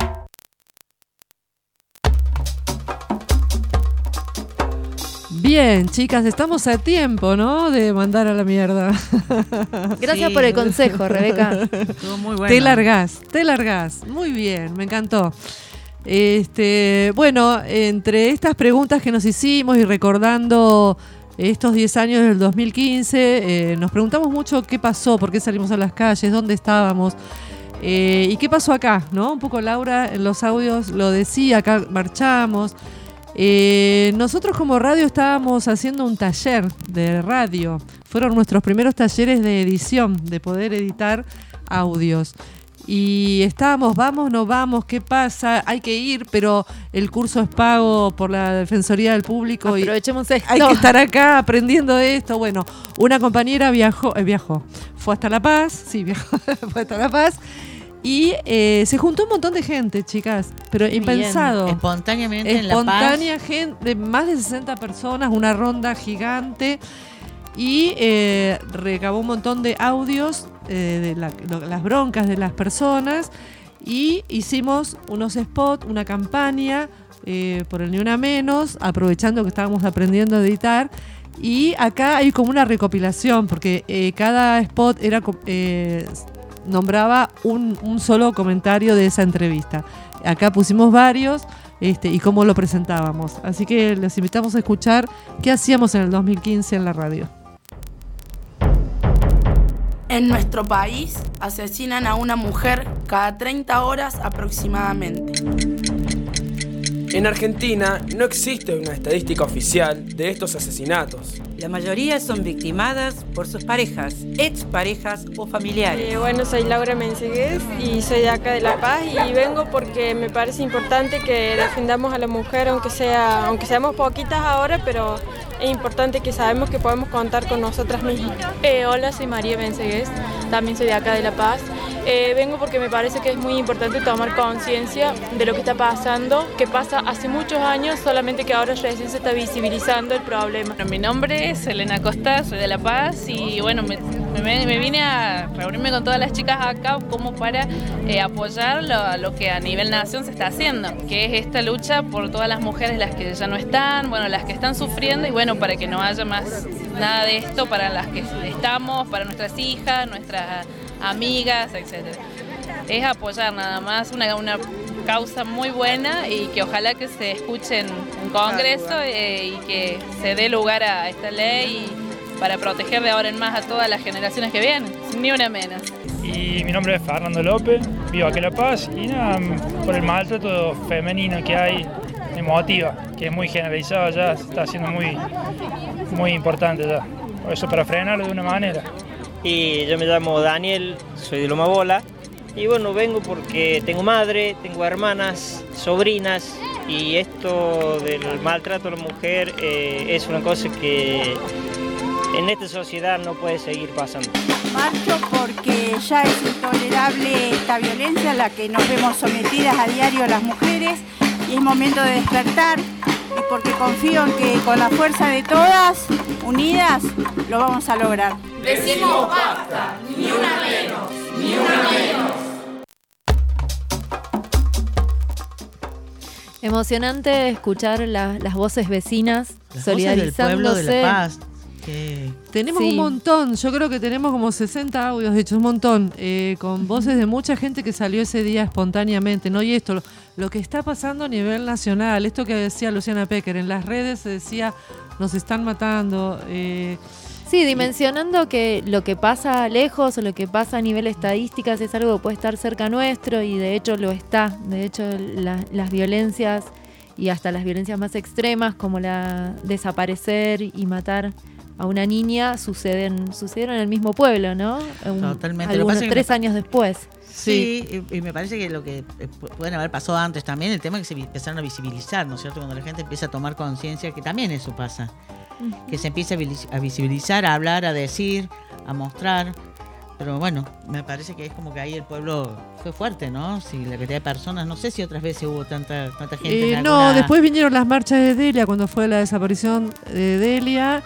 Bien, chicas, estamos a tiempo, ¿no? De mandar a la mierda. Gracias sí. por el consejo, Rebeca. Estuvo muy bueno. Te largás, te largás. Muy bien, me encantó. Este, bueno, entre estas preguntas que nos hicimos y recordando estos diez años del dos mil quince, eh, nos preguntamos mucho qué pasó, por qué salimos a las calles, dónde estábamos eh, y qué pasó acá, ¿no? Un poco Laura en los audios lo decía, acá marchamos. Eh, nosotros como radio estábamos haciendo un taller de radio. Fueron nuestros primeros talleres de edición, de poder editar audios. Y estábamos, vamos, no vamos, ¿qué pasa? Hay que ir, pero el curso es pago por la Defensoría del Público. Aprovechemos esto. Hay que estar acá aprendiendo esto. Bueno, una compañera viajó, eh, viajó, fue hasta La Paz, sí, viajó, fue hasta La Paz. Y eh, se juntó un montón de gente, chicas, pero impensado. Espontáneamente en La Paz. Espontánea gente, de más de sesenta personas, una ronda gigante. Y eh, recabó un montón de audios eh, de la, lo, las broncas de las personas y hicimos unos spots, una campaña eh, por el Ni Una Menos, aprovechando que estábamos aprendiendo a editar. Y acá hay como una recopilación, porque eh, cada spot era eh, nombraba un, un solo comentario de esa entrevista. Acá pusimos varios este, y cómo lo presentábamos. Así que les invitamos a escuchar qué hacíamos en el dos mil quince en la radio. En nuestro país asesinan a una mujer cada treinta horas aproximadamente. En Argentina no existe una estadística oficial de estos asesinatos. La mayoría son victimadas por sus parejas, exparejas o familiares. Eh, bueno, soy Laura Mensegués y soy de acá de La Paz y vengo porque me parece importante que defendamos a la mujer, aunque sea, aunque seamos poquitas ahora, pero es importante que sabemos que podemos contar con nosotras mismas. Eh, hola, soy María Mensegués, también soy de acá de La Paz. Eh, vengo porque me parece que es muy importante tomar conciencia de lo que está pasando, que pasa hace muchos años, solamente que ahora recién se está visibilizando el problema. Bueno, mi nombre es Elena Costa, soy de La Paz y bueno, me, me, me vine a reunirme con todas las chicas acá como para eh, apoyar lo, lo que a nivel nación se está haciendo, que es esta lucha por todas las mujeres, las que ya no están, bueno, las que están sufriendo y bueno, para que no haya más nada de esto para las que estamos, para nuestras hijas, nuestras amigas, etcétera. Es apoyar nada más una, una causa muy buena y que ojalá que se escuche en un congreso eh, y que se dé lugar a esta ley para proteger de ahora en más a todas las generaciones que vienen, ni una menos. Y mi nombre es Fernando López, vivo aquí en La Paz y nada, por el maltrato femenino que hay, me motiva, que es muy generalizado ya, se está haciendo muy, muy importante ya, por eso para frenarlo de una manera. Y yo me llamo Daniel, soy de Loma Bola y bueno, vengo porque tengo madre, tengo hermanas, sobrinas y esto del maltrato a la mujer eh, es una cosa que en esta sociedad no puede seguir pasando. Marcho porque ya es intolerable esta violencia a la que nos vemos sometidas a diario las mujeres y es momento de despertar y porque confío en que con la fuerza de todas, unidas, lo vamos a lograr. Decimos basta, ni una menos, ni una menos. Emocionante escuchar la, las voces vecinas las solidarizándose. Voces del pueblo de La Paz. Que... Tenemos Sí. un montón, yo creo que tenemos como sesenta audios, de hecho un montón, eh, con voces de mucha gente que salió ese día espontáneamente, ¿no? Y esto, lo, lo que está pasando a nivel nacional, esto que decía Luciana Pecker, en las redes se decía, nos están matando. Eh, Sí, dimensionando que lo que pasa lejos o lo que pasa a nivel estadísticas es algo que puede estar cerca nuestro y de hecho lo está. De hecho, la, las violencias y hasta las violencias más extremas como la desaparecer y matar a una niña suceden sucedieron en el mismo pueblo, ¿no? Un, Totalmente. Algunos tres me... años después. Sí, sí. Y, y me parece que lo que pueden haber pasado antes también, el tema es que se empezaron a visibilizar, ¿no es cierto? Cuando la gente empieza a tomar conciencia, que también eso pasa. Uh-huh. Que se empieza a visibilizar, a hablar, a decir, a mostrar. Pero bueno, me parece que es como que ahí el pueblo fue fuerte, ¿no? Si la cantidad de personas, no sé si otras veces hubo tanta, tanta gente. Eh, en no, alguna... después vinieron las marchas de Delia, cuando fue la desaparición de Delia.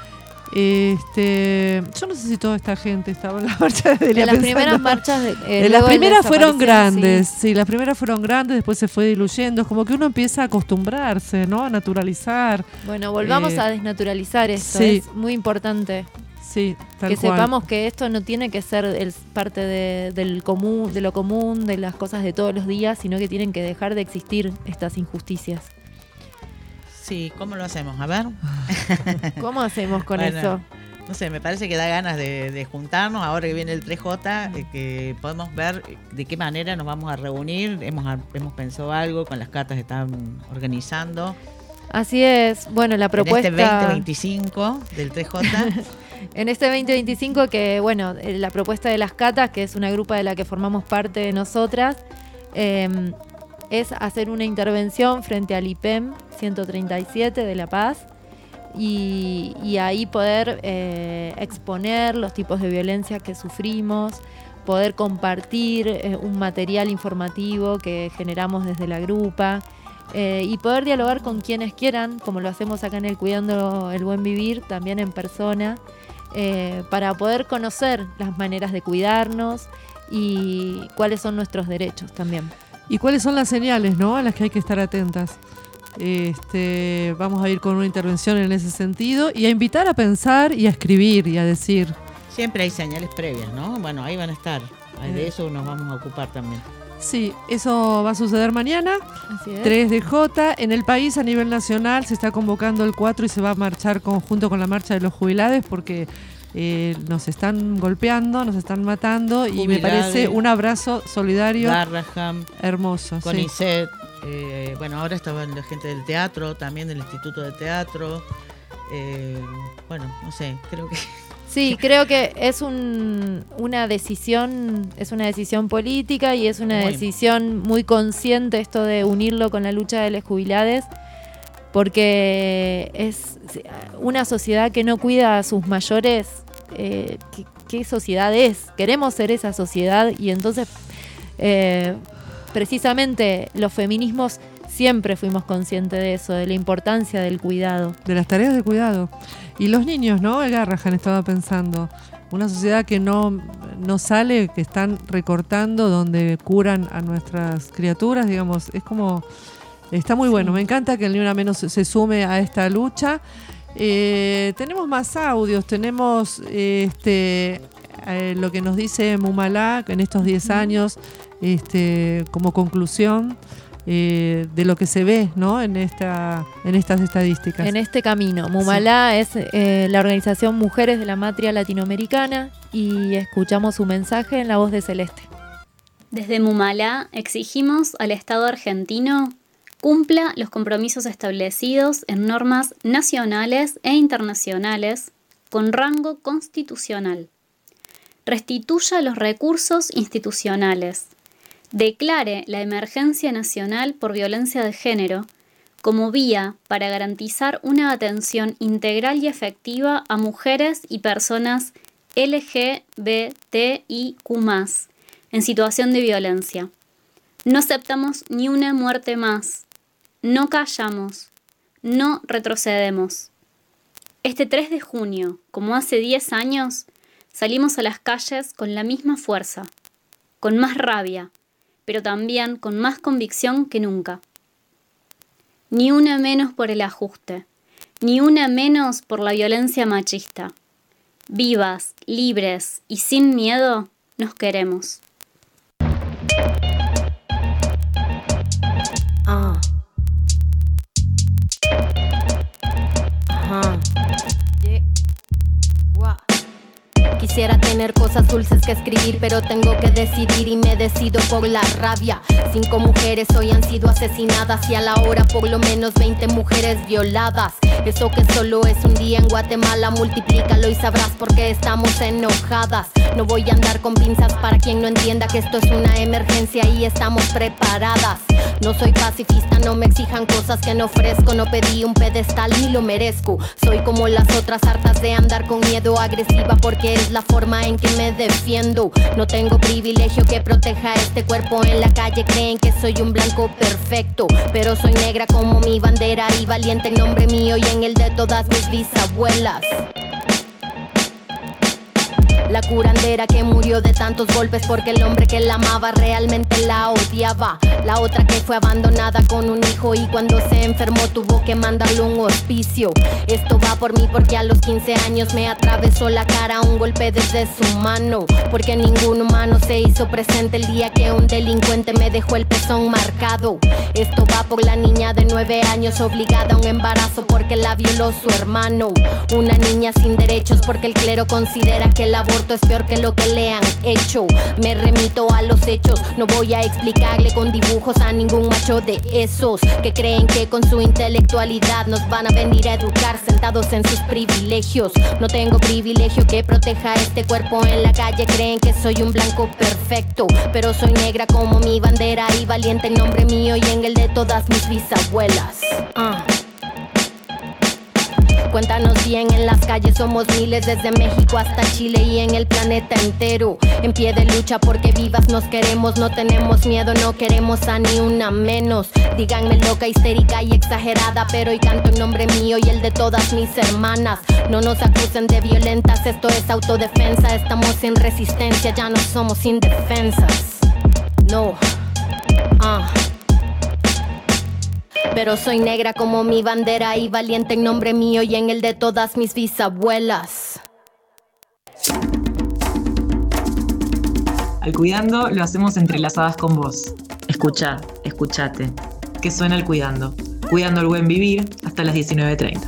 Este, yo no sé si toda esta gente estaba en la marcha de Delia. En las pensando. primeras marchas, de, eh, eh, las primeras fueron grandes, sí. sí, las primeras fueron grandes, después se fue diluyendo. Es como que uno empieza a acostumbrarse, ¿no? A naturalizar. Bueno, volvamos eh, a desnaturalizar esto, sí. es muy importante. Sí, tal que cual. sepamos que esto no tiene que ser el, parte de, del común, de lo común, de las cosas de todos los días, sino que tienen que dejar de existir estas injusticias. Sí, ¿cómo lo hacemos? A ver. ¿Cómo hacemos con bueno, eso? No sé, me parece que da ganas de, de juntarnos ahora que viene el tres J, eh, que podemos ver de qué manera nos vamos a reunir. Hemos, hemos pensado algo, con las cartas que están organizando. Así es. Bueno, la propuesta... En este veinte veinticinco del tres J. En este veinte veinticinco que, bueno, la propuesta de las catas, que es una grupa de la que formamos parte de nosotras, eh, es hacer una intervención frente al I P E M ciento treinta y siete de La Paz y, y ahí poder eh, exponer los tipos de violencia que sufrimos, poder compartir eh, un material informativo que generamos desde la grupa eh, y poder dialogar con quienes quieran, como lo hacemos acá en el Cuidando el Buen Vivir, también en persona, eh, para poder conocer las maneras de cuidarnos y cuáles son nuestros derechos también. ¿Y cuáles son las señales, ¿no?, a las que hay que estar atentas? Este, vamos a ir con una intervención en ese sentido y a invitar a pensar y a escribir y a decir. Siempre hay señales previas, ¿no? Bueno, ahí van a estar. De eso nos vamos a ocupar también. Sí, eso va a suceder mañana, tres de J. En el país, a nivel nacional, se está convocando el cuatro y se va a marchar conjunto con la marcha de los jubilados porque eh, nos están golpeando, nos están matando. Jubilades, y me parece un abrazo solidario Garraham, hermoso. Conicet, sí. eh, bueno, ahora estaba la gente del teatro, también del Instituto de Teatro. Eh, bueno, no sé, creo que... Sí, creo que es un, una decisión, es una decisión política y es una muy decisión muy consciente esto de unirlo con la lucha de los jubilados, porque es una sociedad que no cuida a sus mayores. Eh, ¿qué, ¿Qué sociedad es? Queremos ser esa sociedad y entonces eh, precisamente los feminismos siempre fuimos conscientes de eso, de la importancia del cuidado. De las tareas de cuidado. Y los niños, ¿no? El Garrahan estaba pensando. Una sociedad que no, no sale, que están recortando donde curan a nuestras criaturas, digamos. Es como... Está muy bueno. Sí. Me encanta que el Ni Una Menos se sume a esta lucha. Eh, tenemos más audios. Tenemos este eh, lo que nos dice Mumalá en estos diez años este, como conclusión. Eh, de lo que se ve, ¿no?, en esta en estas estadísticas. En este camino. Mumalá sí. es eh, la organización Mujeres de la Matria Latinoamericana y escuchamos su mensaje en la voz de Celeste. Desde Mumalá exigimos al Estado argentino cumpla los compromisos establecidos en normas nacionales e internacionales con rango constitucional. Restituya los recursos institucionales. Declare la emergencia nacional por violencia de género como vía para garantizar una atención integral y efectiva a mujeres y personas L G B T I Q más, en situación de violencia. No aceptamos ni una muerte más. No callamos. No retrocedemos. Este tres de junio, como hace diez años, salimos a las calles con la misma fuerza, con más rabia, pero también con más convicción que nunca. Ni una menos por el ajuste, ni una menos por la violencia machista. Vivas, libres y sin miedo, nos queremos. Ah. Ajá. Yeah. Wow. Quisiera tener cosas dulces que escribir, pero tengo que decidir y me decido por la rabia. Cinco mujeres hoy han sido asesinadas y a la hora por lo menos veinte mujeres violadas. Eso que solo es un día en Guatemala, multiplícalo y sabrás por qué estamos enojadas. No voy a andar con pinzas para quien no entienda que esto es una emergencia y estamos preparadas. No soy pacifista, no me exijan cosas que no ofrezco. No pedí un pedestal ni lo merezco. Soy como las otras, hartas de andar con miedo, agresiva porque es la forma en que me defiendo. No tengo privilegio que proteja este cuerpo. En la calle creen que soy un blanco perfecto, pero soy negra como mi bandera y valiente en nombre mío y en el de todas mis bisabuelas. La curandera que murió de tantos golpes porque el hombre que la amaba realmente la odiaba. La otra que fue abandonada con un hijo y cuando se enfermó tuvo que mandarle un hospicio. Esto va por mí porque a los quince años me atravesó la cara un golpe desde su mano. Porque ningún humano se hizo presente el día que un delincuente me dejó el pezón marcado. Esto va por la niña de nueve años obligada a un embarazo porque la violó su hermano. Una niña sin derechos porque el clero considera que el aborto es peor que lo que le han hecho. Me remito a los hechos, no voy a explicarle con dibujos a ningún macho de esos que creen que con su intelectualidad nos van a venir a educar sentados en sus privilegios. No tengo privilegio que proteja este cuerpo. En la calle creen que soy un blanco perfecto, pero soy negra como mi bandera y valiente en nombre mío y en el de todas mis bisabuelas. uh. Cuéntanos bien, en las calles somos miles, desde México hasta Chile y en el planeta entero. En pie de lucha porque vivas nos queremos, no tenemos miedo, no queremos a ni una menos. Díganme loca, histérica y exagerada, pero hoy canto en nombre mío y el de todas mis hermanas. No nos acusen de violentas, esto es autodefensa. Estamos sin resistencia, ya no somos indefensas. No, ah. Pero soy negra como mi bandera y valiente en nombre mío y en el de todas mis bisabuelas. Al Cuidando lo hacemos entrelazadas con vos. Escuchá, escuchate. Que suena el Cuidando. Cuidando el buen vivir hasta las diecinueve treinta.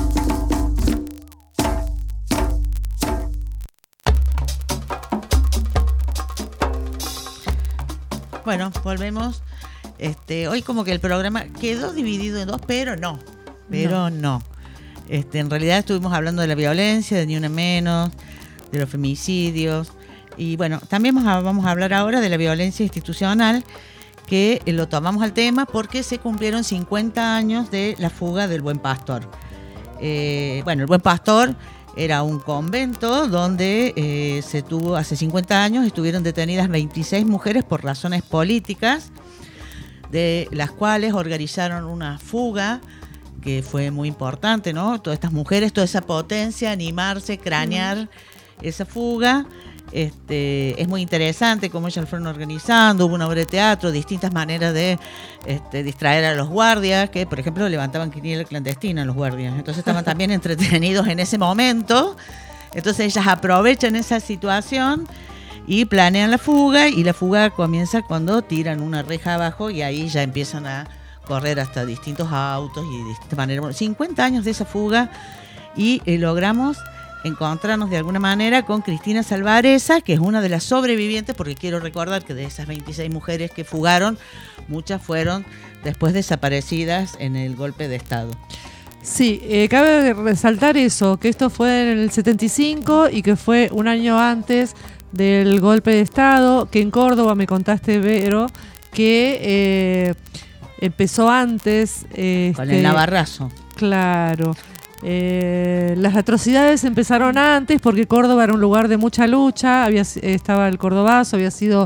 Bueno, volvemos. Este, hoy como que el programa quedó dividido en dos, pero no, pero no. no. Este, en realidad estuvimos hablando de la violencia, de Ni Una Menos, de los femicidios. Y bueno, también vamos a hablar ahora de la violencia institucional, que lo tomamos al tema porque se cumplieron cincuenta años de la fuga del Buen Pastor. Eh, bueno, el Buen Pastor era un convento donde eh, se tuvo hace cincuenta años, estuvieron detenidas veintiséis mujeres por razones políticas, de las cuales organizaron una fuga que fue muy importante, ¿no? Todas estas mujeres, toda esa potencia, animarse, cranear mm. esa fuga. Este, es muy interesante cómo ellas lo fueron organizando. Hubo una obra de teatro, distintas maneras de este, distraer a los guardias, que por ejemplo levantaban quiniela clandestina los guardias. Entonces estaban también entretenidos en ese momento. Entonces ellas aprovechan esa situación y planean la fuga, y la fuga comienza cuando tiran una reja abajo y ahí ya empiezan a correr hasta distintos autos y de distintas maneras. Bueno, cincuenta años de esa fuga y eh, logramos encontrarnos de alguna manera con Cristina Salvareza, que es una de las sobrevivientes, porque quiero recordar que de esas veintiséis mujeres que fugaron, muchas fueron después desaparecidas en el golpe de Estado. Sí, eh, cabe resaltar eso, que esto fue en el setenta y cinco y que fue un año antes del golpe de Estado, que en Córdoba me contaste, Vero, que eh, empezó antes. Eh, Con este, el Navarrazo. Claro. Eh, las atrocidades empezaron antes porque Córdoba era un lugar de mucha lucha, había, estaba el Cordobazo, había sido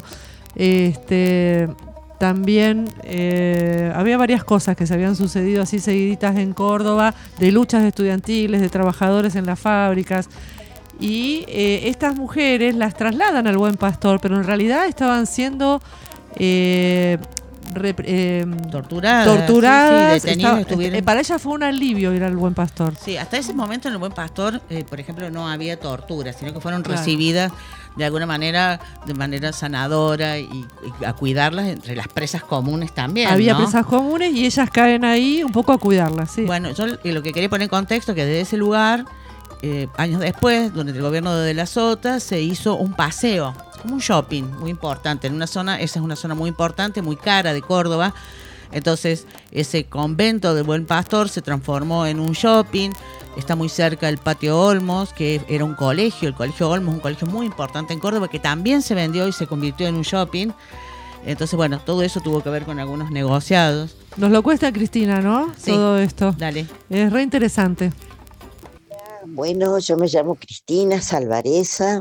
este, también eh, había varias cosas que se habían sucedido así seguiditas en Córdoba, de luchas estudiantiles, de trabajadores en las fábricas, y eh, estas mujeres las trasladan al Buen Pastor, pero en realidad estaban siendo eh, Rep- eh, torturadas, torturadas sí, sí, detenidas, estaba, estuvieron... eh, para ella fue un alivio ir al Buen Pastor. Sí, hasta ese momento en el Buen Pastor, eh, por ejemplo, no había tortura, sino que fueron Claro. recibidas de alguna manera, de manera sanadora, y, y a cuidarlas entre las presas comunes también. Había ¿no? presas comunes y ellas caen ahí un poco a cuidarlas, sí. Bueno, yo lo que quería poner en contexto que desde ese lugar eh, años después, durante el gobierno de De la Sota, se hizo un paseo, como un shopping muy importante, en una zona, esa es una zona muy importante, muy cara de Córdoba. Entonces, ese convento del Buen Pastor se transformó en un shopping, está muy cerca del Patio Olmos, que era un colegio, el Colegio Olmos, un colegio muy importante en Córdoba, que también se vendió y se convirtió en un shopping. Entonces, bueno, todo eso tuvo que ver con algunos negociados. Nos lo cuesta Cristina, ¿no? Sí. Todo esto. Dale. Es re interesante. Bueno, yo me llamo Cristina Salvareza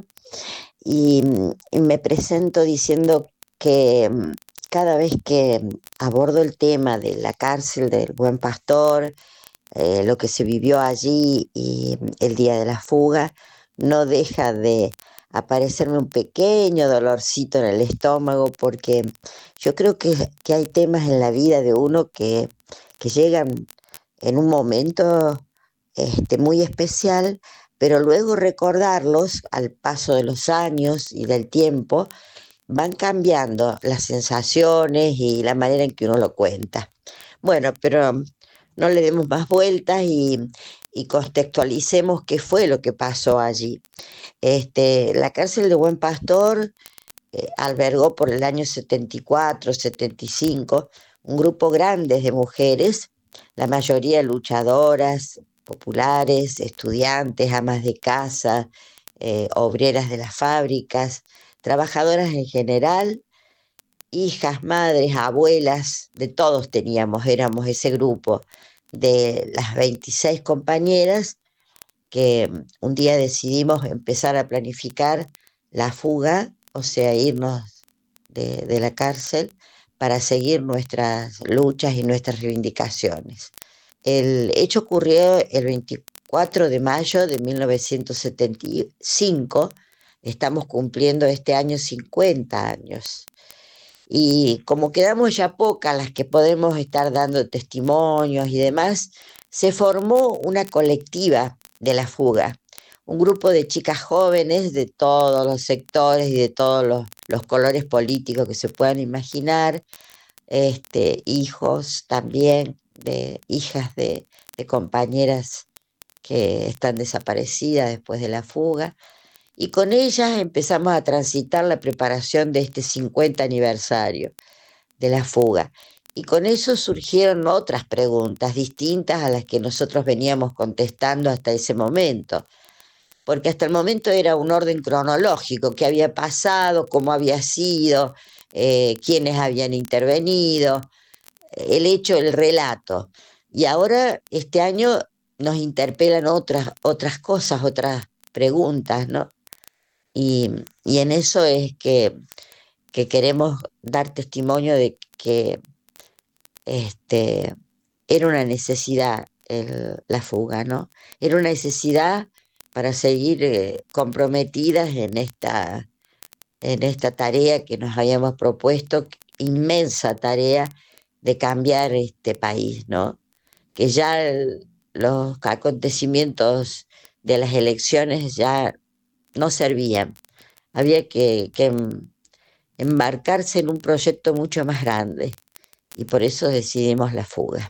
y, y me presento diciendo que cada vez que abordo el tema de la cárcel del Buen Pastor, eh, lo que se vivió allí y el día de la fuga, no deja de aparecerme un pequeño dolorcito en el estómago, porque yo creo que, que hay temas en la vida de uno que, que llegan en un momento este, muy especial, pero luego recordarlos al paso de los años y del tiempo, van cambiando las sensaciones y la manera en que uno lo cuenta. Bueno, pero no le demos más vueltas y, y contextualicemos qué fue lo que pasó allí. Este, la cárcel de Buen Pastor eh, albergó por el año setenta y cuatro, setenta y cinco un grupo grande de mujeres, la mayoría luchadoras, populares, estudiantes, amas de casa, eh, obreras de las fábricas, trabajadoras en general, hijas, madres, abuelas, de todos teníamos, éramos ese grupo de las veintiséis compañeras que un día decidimos empezar a planificar la fuga, o sea, irnos de, de la cárcel para seguir nuestras luchas y nuestras reivindicaciones. El hecho ocurrió el veinticuatro de mayo de mil novecientos setenta y cinco, estamos cumpliendo este año cincuenta años. Y como quedamos ya pocas las que podemos estar dando testimonios y demás, se formó una colectiva de la fuga, un grupo de chicas jóvenes de todos los sectores y de todos los, los colores políticos que se puedan imaginar, este, hijos también, de hijas de, de compañeras que están desaparecidas después de la fuga, y con ellas empezamos a transitar la preparación de este cincuenta aniversario de la fuga. Y con eso surgieron otras preguntas distintas a las que nosotros veníamos contestando hasta ese momento. Porque hasta el momento era un orden cronológico, qué había pasado, cómo había sido, eh, quiénes habían intervenido, el hecho, el relato. Y ahora, este año, nos interpelan otras, otras cosas, otras preguntas, ¿no? Y, y en eso es que, que queremos dar testimonio de que este, era una necesidad el, la fuga, ¿no? Era una necesidad para seguir eh, comprometidas en esta, en esta tarea que nos habíamos propuesto, inmensa tarea de cambiar este país, ¿no? Que ya el, los acontecimientos de las elecciones ya no servían. Había que, que embarcarse en un proyecto mucho más grande y por eso decidimos la fuga.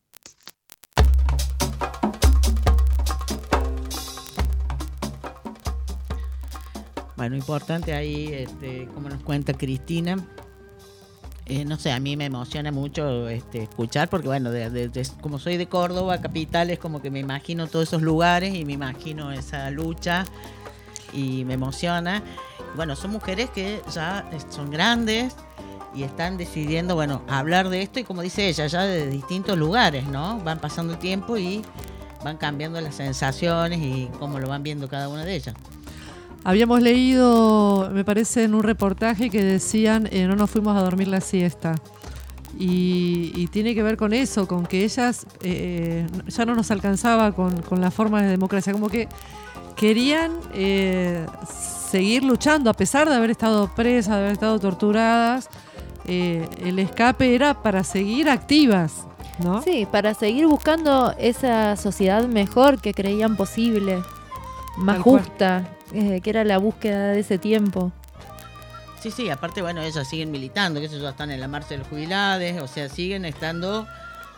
Bueno, importante ahí, este, como nos cuenta Cristina, eh, no sé, a mí me emociona mucho este, escuchar, porque bueno, de, de, de, como soy de Córdoba, capital, es como que me imagino todos esos lugares y me imagino esa lucha y me emociona. Bueno, son mujeres que ya son grandes y están decidiendo, bueno, hablar de esto y como dice ella, ya de distintos lugares, ¿no? Van pasando el tiempo y van cambiando las sensaciones y cómo lo van viendo cada una de ellas. Habíamos leído, me parece, en un reportaje que decían eh, no nos fuimos a dormir la siesta. Y, y tiene que ver con eso, con que ellas eh, ya no nos alcanzaba con, con la forma de democracia, como que querían eh, seguir luchando a pesar de haber estado presas, de haber estado torturadas. Eh, el escape era para seguir activas, ¿no? Sí, para seguir buscando esa sociedad mejor que creían posible, más justa, eh, que era la búsqueda de ese tiempo. Sí, sí, aparte, bueno, ellas siguen militando, que sé yo, están en la marcha de los jubilados, o sea, siguen estando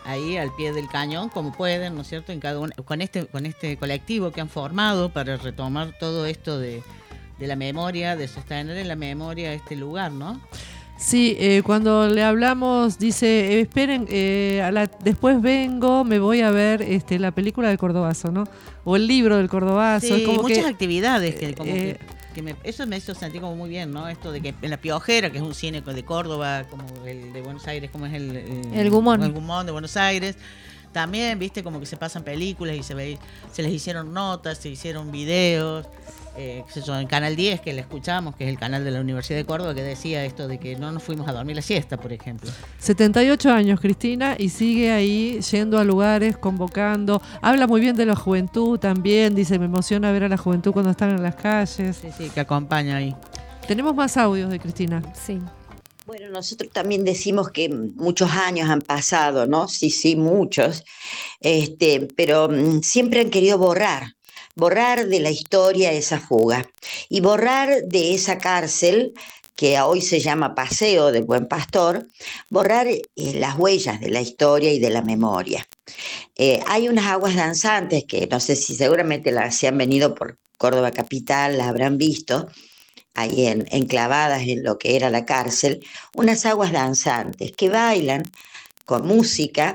ahí al pie del cañón como pueden, ¿no es cierto? En cada uno, con este, con este colectivo que han formado para retomar todo esto de, de la memoria, de sostener en la memoria este lugar, ¿no? Sí, eh, cuando le hablamos, dice, eh, esperen, eh, a la, después vengo, me voy a ver este, la película del Cordobazo, ¿no? O el libro del Cordobazo. Sí, es como muchas que, actividades que, como eh, que, que me, eso me hizo sentir como muy bien, ¿no? Esto de que en La Piojera, que es un cine de Córdoba, como el de Buenos Aires, como es el... El, el Gumón. El Gumón de Buenos Aires. También, viste, como que se pasan películas y se ve, se les hicieron notas, se hicieron videos. Eh, qué sé yo, en Canal diez, que le escuchamos, que es el canal de la Universidad de Córdoba, que decía esto de que no nos fuimos a dormir la siesta, por ejemplo. setenta y ocho años, Cristina, y sigue ahí yendo a lugares, convocando. Habla muy bien de la juventud también, dice, me emociona ver a la juventud cuando están en las calles. Sí, sí, que acompaña ahí. Tenemos más audios de Cristina. Sí. Bueno, nosotros también decimos que muchos años han pasado, ¿no? Sí, sí, muchos. Este, pero mm, siempre han querido borrar. borrar de la historia esa fuga y borrar de esa cárcel que hoy se llama Paseo del Buen Pastor, borrar eh, las huellas de la historia y de la memoria. Eh, hay unas aguas danzantes que no sé si seguramente las si han venido por Córdoba capital, las habrán visto, ahí en, enclavadas en lo que era la cárcel, unas aguas danzantes que bailan con música,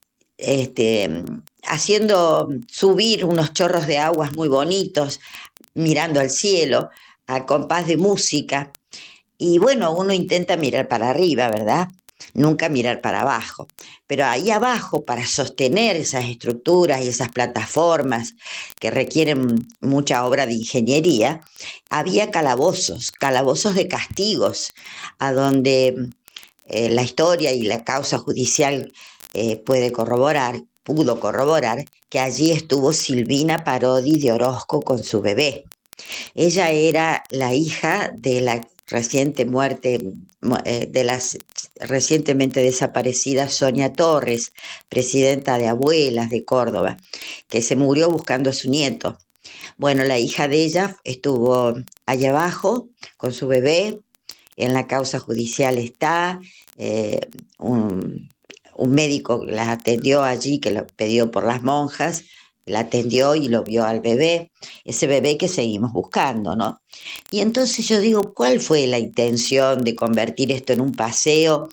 este, haciendo subir unos chorros de aguas muy bonitos, mirando al cielo, a compás de música. Y bueno, uno intenta mirar para arriba, ¿verdad? Nunca mirar para abajo. Pero ahí abajo, para sostener esas estructuras y esas plataformas que requieren mucha obra de ingeniería, había calabozos, calabozos de castigos, a donde eh, la historia y la causa judicial eh, puede corroborar, pudo corroborar que allí estuvo Silvina Parodi de Orozco con su bebé. Ella era la hija de la reciente muerte, de la recientemente desaparecida Sonia Torres, presidenta de Abuelas de Córdoba, que se murió buscando a su nieto. Bueno, la hija de ella estuvo allá abajo con su bebé, en la causa judicial está, eh, un... un médico la atendió allí, que lo pidió por las monjas, la atendió y lo vio al bebé, ese bebé que seguimos buscando, ¿no? Y entonces yo digo, ¿cuál fue la intención de convertir esto en un paseo?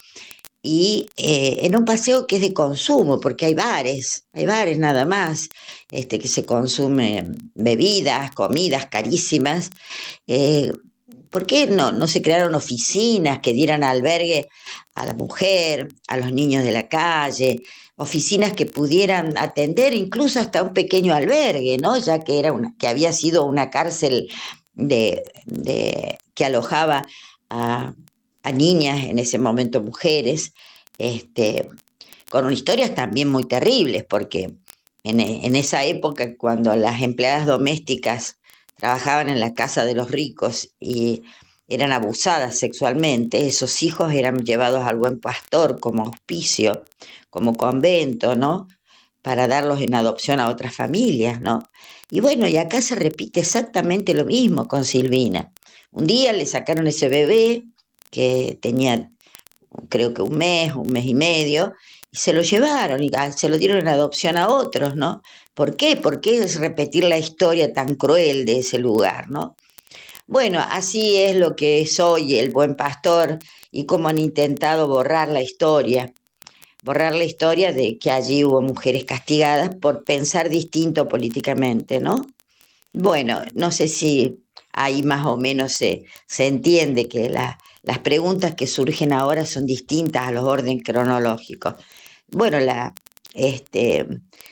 Y eh, en un paseo que es de consumo, porque hay bares, hay bares nada más, este, que se consumen bebidas, comidas carísimas. Eh, ¿Por qué no, no se crearon oficinas que dieran albergue a la mujer, a los niños de la calle, oficinas que pudieran atender incluso hasta un pequeño albergue, ¿no? Ya que, era una, que había sido una cárcel de, de, que alojaba a, a niñas, en ese momento mujeres, este, con historias también muy terribles, porque en, en esa época, cuando las empleadas domésticas trabajaban en la casa de los ricos y eran abusadas sexualmente, esos hijos eran llevados al Buen Pastor como auspicio, como convento, ¿no? Para darlos en adopción a otras familias, ¿no? Y bueno, y acá se repite exactamente lo mismo con Silvina. Un día le sacaron ese bebé que tenía, creo que un mes, un mes y medio, y se lo llevaron y se lo dieron en adopción a otros, ¿no? ¿Por qué? ¿Por qué es repetir la historia tan cruel de ese lugar, ¿no? Bueno, así es lo que es hoy el Buen Pastor y cómo han intentado borrar la historia, borrar la historia de que allí hubo mujeres castigadas por pensar distinto políticamente, ¿no? Bueno, no sé si ahí más o menos se, se entiende que la, las preguntas que surgen ahora son distintas a los órdenes cronológicos. Bueno, la, este,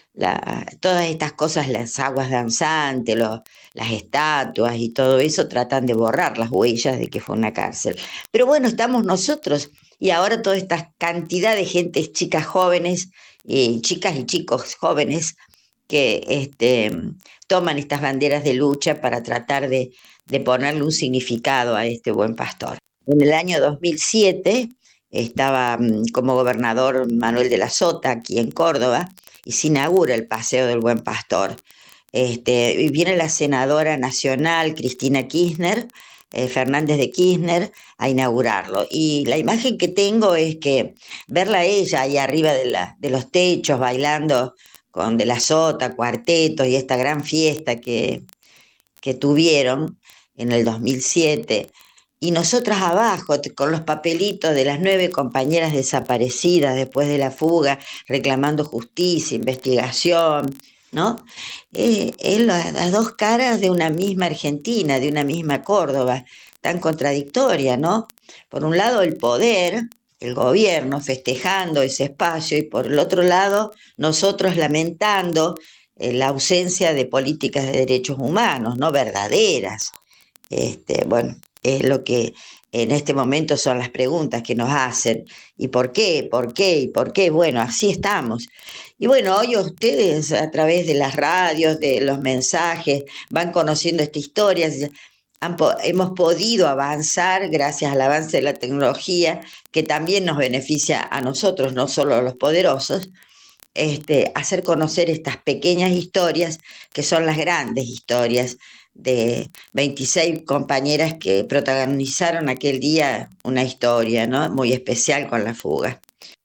la, todas estas cosas, las aguas danzantes, los, las estatuas y todo eso tratan de borrar las huellas de que fue una cárcel. Pero bueno, estamos nosotros y ahora toda esta cantidad de gente, chicas jóvenes, y chicas y chicos jóvenes que este, toman estas banderas de lucha para tratar de, de ponerle un significado a este Buen Pastor. En el año dos mil siete estaba como gobernador Manuel de la Sota aquí en Córdoba y se inaugura el Paseo del Buen Pastor. Este, y viene la senadora nacional Cristina Kirchner eh, Fernández de Kirchner a inaugurarlo. Y la imagen que tengo es que verla a ella ahí arriba de, la, de los techos bailando con De la Sota, cuartetos y esta gran fiesta que, que tuvieron en el dos mil siete, y nosotras abajo con los papelitos de las nueve compañeras desaparecidas después de la fuga, reclamando justicia, investigación, ¿no? Es, es la, las dos caras de una misma Argentina, de una misma Córdoba, tan contradictoria, ¿no? Por un lado el poder, el gobierno festejando ese espacio, y por el otro lado nosotros lamentando eh, la ausencia de políticas de derechos humanos, ¿no? Verdaderas. Este, bueno, es lo que en este momento son las preguntas que nos hacen. ¿Y por qué? ¿Por qué? ¿Y por qué? Bueno, así estamos. Y bueno, hoy ustedes a través de las radios, de los mensajes, van conociendo esta historia. Han, hemos podido avanzar gracias al avance de la tecnología, que también nos beneficia a nosotros, no solo a los poderosos, este, hacer conocer estas pequeñas historias que son las grandes historias de veintiséis compañeras que protagonizaron aquel día una historia, ¿no? Muy especial con la fuga.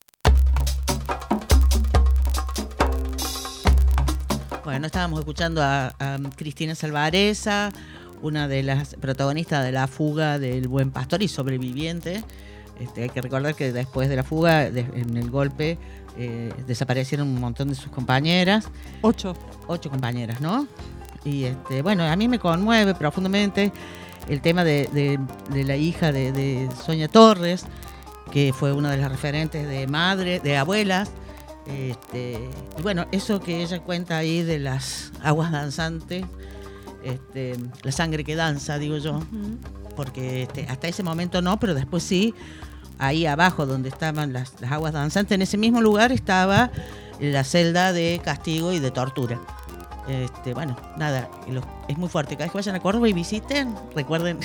Bueno, estábamos escuchando a, a Cristina Salvareza, una de las protagonistas de la fuga del Buen Pastor y sobreviviente. Este, hay que recordar que después de la fuga, de, en el golpe, eh, desaparecieron un montón de sus compañeras. Ocho. Ocho compañeras, ¿no? Y este, bueno, a mí me conmueve profundamente el tema de, de, de la hija de, de Sonia Torres, que fue una de las referentes de madre, de abuelas. Este, y bueno, eso que ella cuenta ahí de las aguas danzantes, este, la sangre que danza, digo yo, uh-huh. porque este, hasta ese momento no, pero después sí, ahí abajo donde estaban las, las aguas danzantes, en ese mismo lugar estaba la celda de castigo y de tortura. Este, bueno, nada, los, es muy fuerte. Cada vez que vayan a Córdoba y visiten, recuerden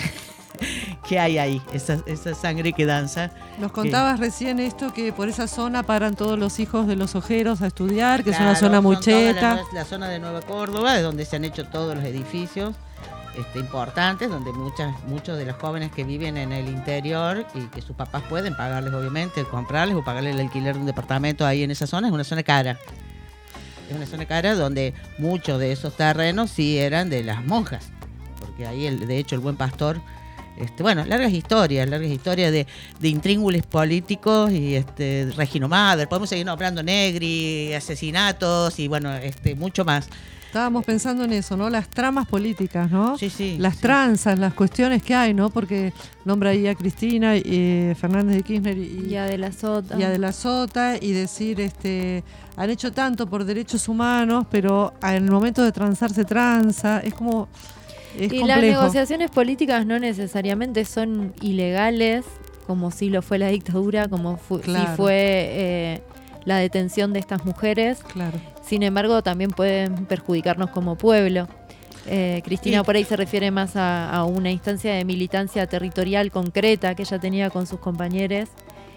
que hay ahí, esa, esa sangre que danza. Nos contabas que, recién esto, que por esa zona paran todos los hijos de los ojeros a estudiar, que claro, es una zona muy cheta. La, la zona de Nueva Córdoba, de donde se han hecho todos los edificios este, importantes, donde muchas, muchos de los jóvenes que viven en el interior y que sus papás pueden pagarles, obviamente, comprarles o pagarles el alquiler de un departamento ahí en esa zona, es una zona cara. Es una zona cara donde muchos de esos terrenos sí eran de las monjas, porque ahí, el, de hecho, el Buen Pastor, este, bueno, largas historias, largas historias de, de intríngulis políticos y este, Regino Mader, podemos seguir nombrando Negri, asesinatos y bueno, este, mucho más. Estábamos pensando en eso, ¿no? Las tramas políticas, ¿no? Sí, sí. Las sí. tranzas, las cuestiones que hay, ¿no? Porque nombra ahí a Cristina, eh, Fernández de Kirchner y, y a De la Sota. Y a De la Sota, y decir, este, han hecho tanto por derechos humanos, pero en el momento de transar se tranza, es como, es y complejo. Las negociaciones políticas no necesariamente son ilegales, como sí lo fue la dictadura, como fu- claro. sí fue eh, la detención de estas mujeres. Claro. Sin embargo, también pueden perjudicarnos como pueblo. Eh, Cristina sí. por ahí se refiere más a, a una instancia de militancia territorial concreta que ella tenía con sus compañeros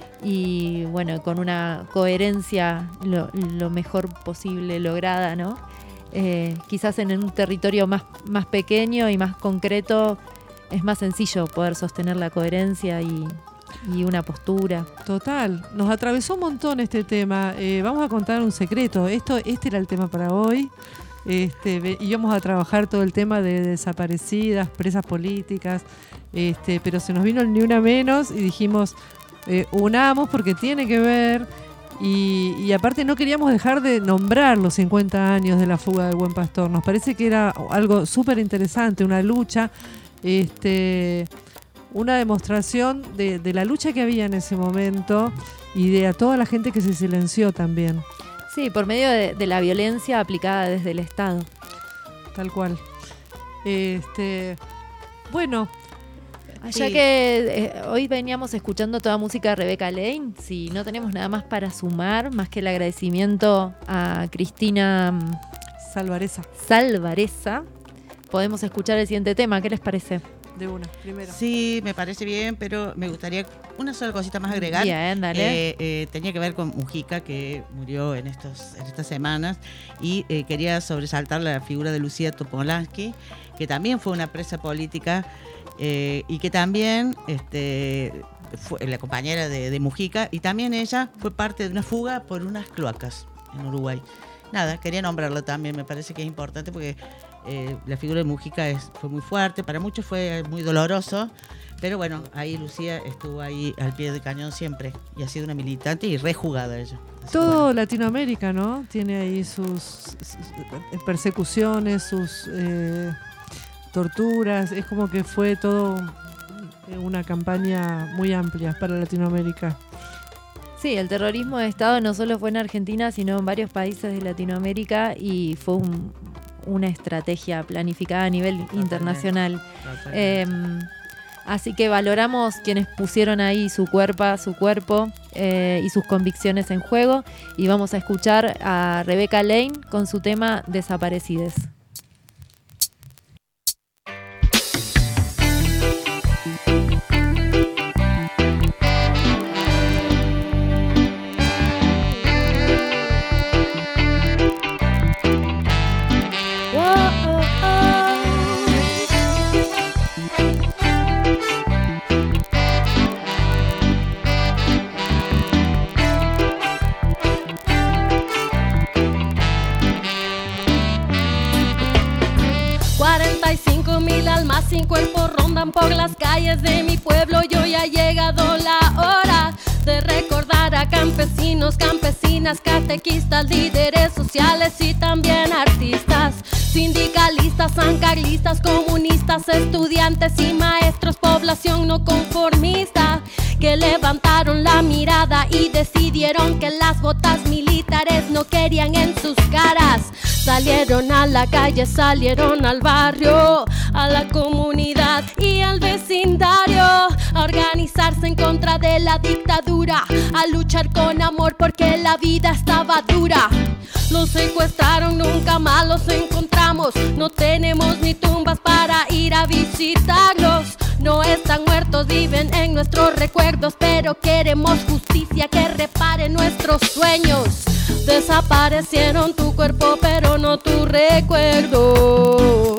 y, bueno, con una coherencia lo, lo mejor posible lograda, ¿no? Eh, quizás en un territorio más, más pequeño y más concreto es más sencillo poder sostener la coherencia y... y una postura. Total, nos atravesó un montón este tema. Eh, vamos a contar un secreto. Esto, este era el tema para hoy. Este, íbamos a trabajar todo el tema de desaparecidas, presas políticas, este, pero se nos vino el ni una menos y dijimos, eh, unamos porque tiene que ver. Y, y aparte no queríamos dejar de nombrar los cincuenta años de la fuga del Buen Pastor. Nos parece que era algo súper interesante, una lucha, este... una demostración de, de la lucha que había en ese momento y de a toda la gente que se silenció también. Sí, por medio de, de la violencia aplicada desde el Estado. Tal cual. Este, bueno. Ya sí. que eh, hoy veníamos escuchando toda música de Rebeca Lane, si no tenemos nada más para sumar, más que el agradecimiento a Cristina Salvareza. Salvareza, podemos escuchar el siguiente tema. ¿Qué les parece? De una, primero. Sí, me parece bien, pero me gustaría una sola cosita más agregar. Bien, dale. Eh, eh, tenía que ver con Mujica, que murió en, estos, en estas semanas, y eh, quería sobresaltar la figura de Lucía Topolansky, que también fue una presa política eh, y que también este, fue la compañera de, de Mujica, y también ella fue parte de una fuga por unas cloacas en Uruguay. Nada, quería nombrarlo también, me parece que es importante porque eh, la figura de Mujica es, fue muy fuerte, para muchos fue muy doloroso, pero bueno, ahí Lucía estuvo ahí al pie del cañón siempre y ha sido una militante y rejugada ella. Así Todo bueno. Latinoamérica, ¿no? Tiene ahí sus, sus persecuciones, sus eh, torturas, es como que fue todo una campaña muy amplia para Latinoamérica. Sí, el terrorismo de Estado no solo fue en Argentina, sino en varios países de Latinoamérica y fue un, una estrategia planificada a nivel Totalmente. internacional. Totalmente. Eh, así que valoramos quienes pusieron ahí su cuerpo, su cuerpo eh, y sus convicciones en juego, y vamos a escuchar a Rebeca Lane con su tema Desaparecides. Sin cuerpo rondan por las calles de mi pueblo y hoy ha llegado la hora de recordar a campesinos, campesinas, catequistas, líderes sociales y también artistas, sindicalistas, sancarlistas, comunistas, estudiantes y maestros, población no conformista, que levantaron la mirada y decidieron que las botas militares no querían en sus caras. Salieron a la calle, salieron al barrio, a la comunidad y al vecindario, a organizarse en contra de la dictadura, a luchar con amor porque la vida estaba dura. Los secuestraron, nunca más los encontramos, no tenemos ni tumbas para ir a visitarlos. No están muertos, viven en nuestros recuerdos, pero queremos justicia que repare nuestros sueños. Desaparecieron tu cuerpo, pero no tu recuerdo.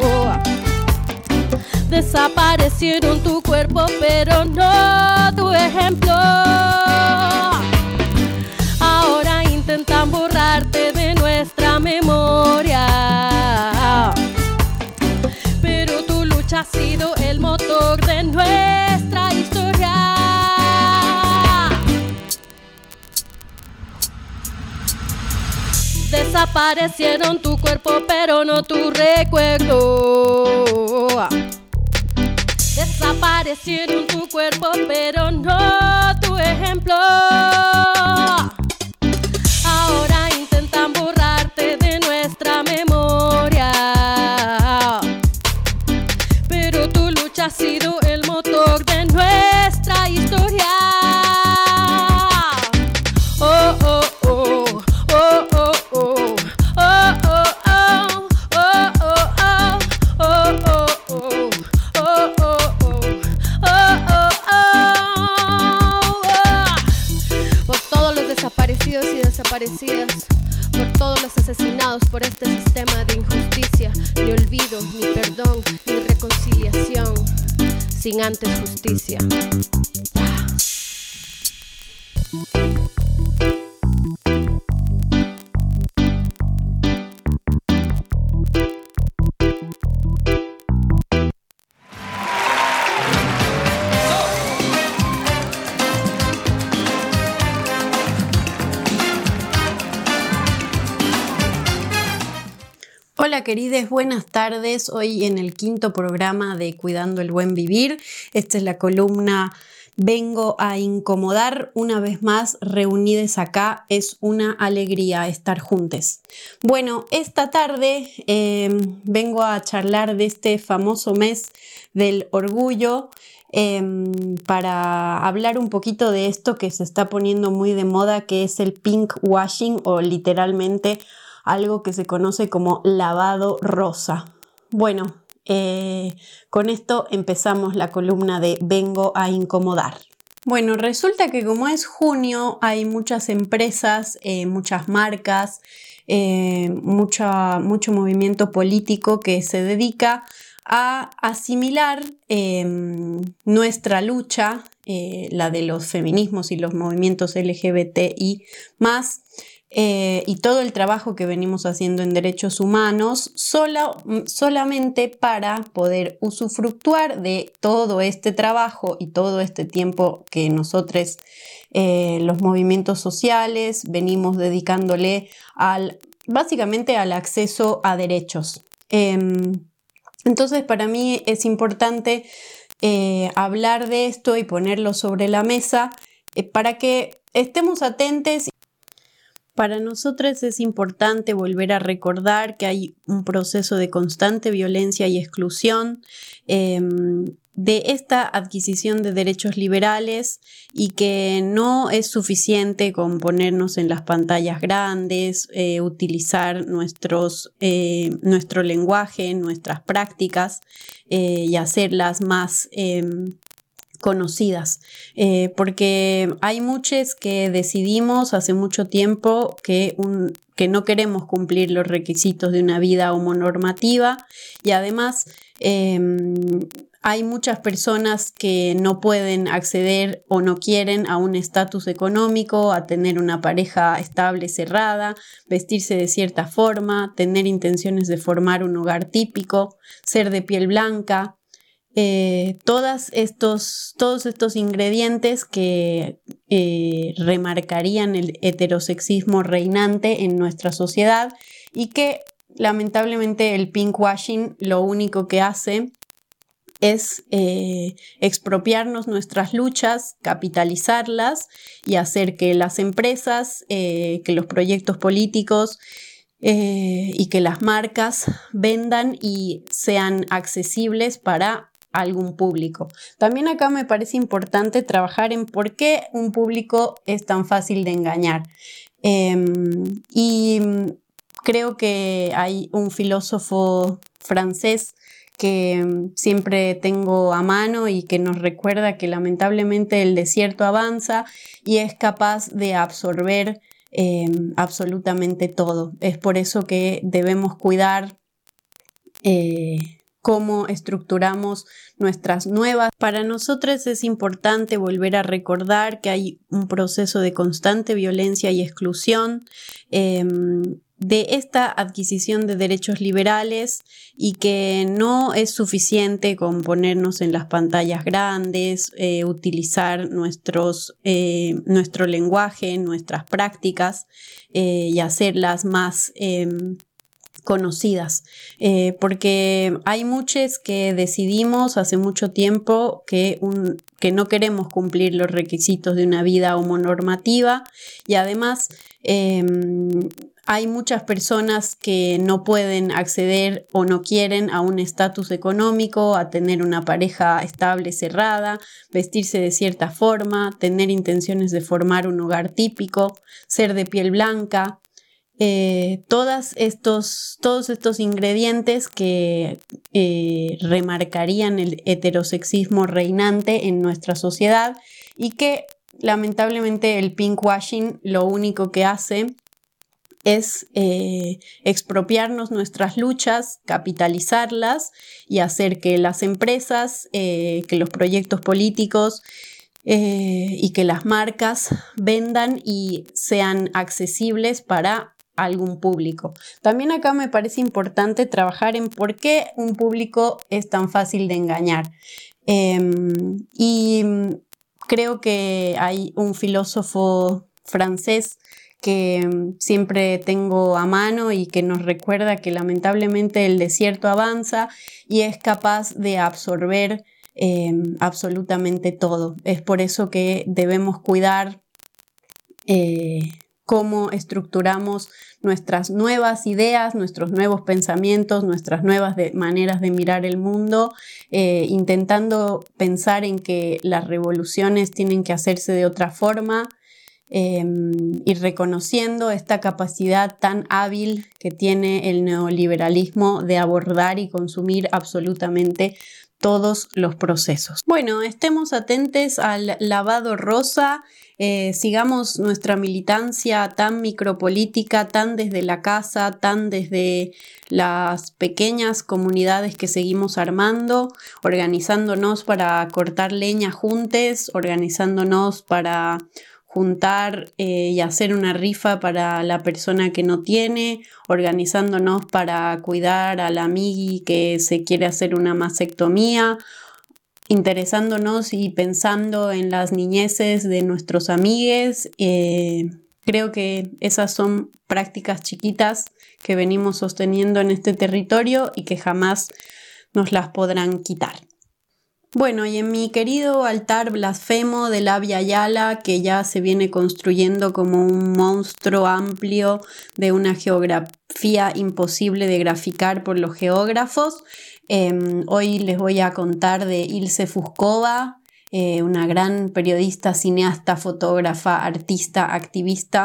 Desaparecieron tu cuerpo, pero no tu ejemplo. Ahora intentan borrarte de nuestra memoria, pero tu lucha ha sido el motor de nuestra historia. Desaparecieron tu cuerpo, pero no tu recuerdo. Desaparecieron tu cuerpo, pero no tu ejemplo. Ahora intentan borrarte de nuestra memoria, pero tu lucha ha sido el motor de nuestra historia. Oh, oh, oh, oh, oh, oh. Y desaparecidas, por todos los asesinados por este sistema de injusticia, ni olvido, ni perdón, ni reconciliación, sin antes justicia. Hola querides, buenas tardes. Hoy en el quinto programa de Cuidando el Buen Vivir. Esta es la columna Vengo a incomodar. Una vez más reunides acá, es una alegría estar juntos. Bueno, esta tarde eh, vengo a charlar de este famoso mes del orgullo, eh, para hablar un poquito de esto que se está poniendo muy de moda, que es el pink washing, o literalmente algo que se conoce como lavado rosa. Bueno, eh, con esto empezamos la columna de Vengo a incomodar. Bueno, resulta que como es junio hay muchas empresas, eh, muchas marcas, eh, mucha, mucho movimiento político que se dedica a asimilar eh, nuestra lucha, eh, la de los feminismos y los movimientos L G B T I más, eh, y todo el trabajo que venimos haciendo en derechos humanos, solo, solamente para poder usufructuar de todo este trabajo y todo este tiempo que nosotros, eh, los movimientos sociales, venimos dedicándole al, básicamente al acceso a derechos. Eh, entonces, para mí es importante eh, hablar de esto y ponerlo sobre la mesa eh, para que estemos atentos. Para nosotros es importante volver a recordar que hay un proceso de constante violencia y exclusión eh, de esta adquisición de derechos liberales y que no es suficiente con ponernos en las pantallas grandes, eh, utilizar nuestros, eh, nuestro lenguaje, nuestras prácticas eh, y hacerlas más eh, conocidas, eh, porque hay muchos que decidimos hace mucho tiempo que, un, que no queremos cumplir los requisitos de una vida homonormativa y además eh, hay muchas personas que no pueden acceder o no quieren a un estatus económico, a tener una pareja estable, cerrada, vestirse de cierta forma, tener intenciones de formar un hogar típico, ser de piel blanca. Eh, todos estos, todos estos ingredientes que eh, remarcarían el heterosexismo reinante en nuestra sociedad y que lamentablemente el pinkwashing lo único que hace es eh, expropiarnos nuestras luchas, capitalizarlas y hacer que las empresas, eh, que los proyectos políticos eh, y que las marcas vendan y sean accesibles para algún público. También acá me parece importante trabajar en por qué un público es tan fácil de engañar. Eh, y creo que hay un filósofo francés que siempre tengo a mano y que nos recuerda que lamentablemente el desierto avanza y es capaz de absorber eh, absolutamente todo. Es por eso que debemos cuidar eh, cómo estructuramos nuestras nuevas. Para nosotros es importante volver a recordar que hay un proceso de constante violencia y exclusión eh, de esta adquisición de derechos liberales y que no es suficiente con ponernos en las pantallas grandes, eh, utilizar nuestros, eh, nuestro lenguaje, nuestras prácticas eh, y hacerlas más eh, conocidas, eh, porque hay muchos que decidimos hace mucho tiempo que, un, que no queremos cumplir los requisitos de una vida homonormativa y además eh, hay muchas personas que no pueden acceder o no quieren a un estatus económico, a tener una pareja estable, cerrada, vestirse de cierta forma, tener intenciones de formar un hogar típico, ser de piel blanca. Eh, todos, estos, todos estos ingredientes que eh, remarcarían el heterosexismo reinante en nuestra sociedad y que lamentablemente el pinkwashing lo único que hace es eh, expropiarnos nuestras luchas, capitalizarlas y hacer que las empresas, eh, que los proyectos políticos eh, y que las marcas vendan y sean accesibles para algún público. También acá me parece importante trabajar en por qué un público es tan fácil de engañar. Eh, y creo que hay un filósofo francés que siempre tengo a mano y que nos recuerda que lamentablemente el desierto avanza y es capaz de absorber eh, absolutamente todo. Es por eso que debemos cuidar eh, cómo estructuramos nuestras nuevas ideas, nuestros nuevos pensamientos, nuestras nuevas de, maneras de mirar el mundo, eh, intentando pensar en que las revoluciones tienen que hacerse de otra forma, Eh, y reconociendo esta capacidad tan hábil que tiene el neoliberalismo de abordar y consumir absolutamente todos los procesos. Bueno, estemos atentos al lavado rosa. Eh, sigamos nuestra militancia tan micropolítica, tan desde la casa, tan desde las pequeñas comunidades que seguimos armando, organizándonos para cortar leña juntos, organizándonos para juntar eh, y hacer una rifa para la persona que no tiene, organizándonos para cuidar a la amigui que se quiere hacer una mastectomía, interesándonos y pensando en las niñeces de nuestros amigues. Eh, creo que esas son prácticas chiquitas que venimos sosteniendo en este territorio y que jamás nos las podrán quitar. Bueno, y en mi querido altar blasfemo del Abya Yala, que ya se viene construyendo como un monstruo amplio de una geografía imposible de graficar por los geógrafos, eh, hoy les voy a contar de Ilse Fuscova, eh, una gran periodista, cineasta, fotógrafa, artista, activista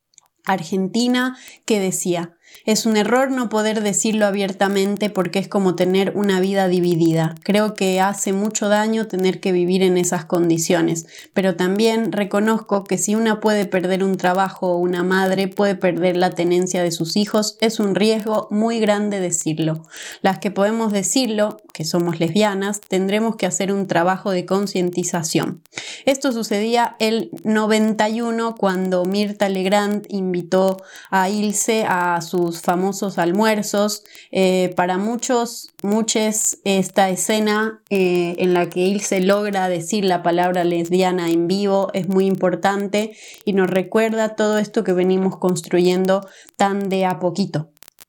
argentina, que decía: es un error no poder decirlo abiertamente porque es como tener una vida dividida. Creo que hace mucho daño tener que vivir en esas condiciones, pero también reconozco que si una puede perder un trabajo o una madre puede perder la tenencia de sus hijos, es un riesgo muy grande decirlo. Las que podemos decirlo, que somos lesbianas, tendremos que hacer un trabajo de concientización. Esto sucedía el noventa y uno cuando Mirta Legrand invitó a Ilse a su famosos almuerzos. Eh, para muchos, muchas, esta escena eh, en la que Ilse logra decir la palabra lesbiana en vivo es muy importante y nos recuerda todo esto que venimos construyendo tan de a poquito.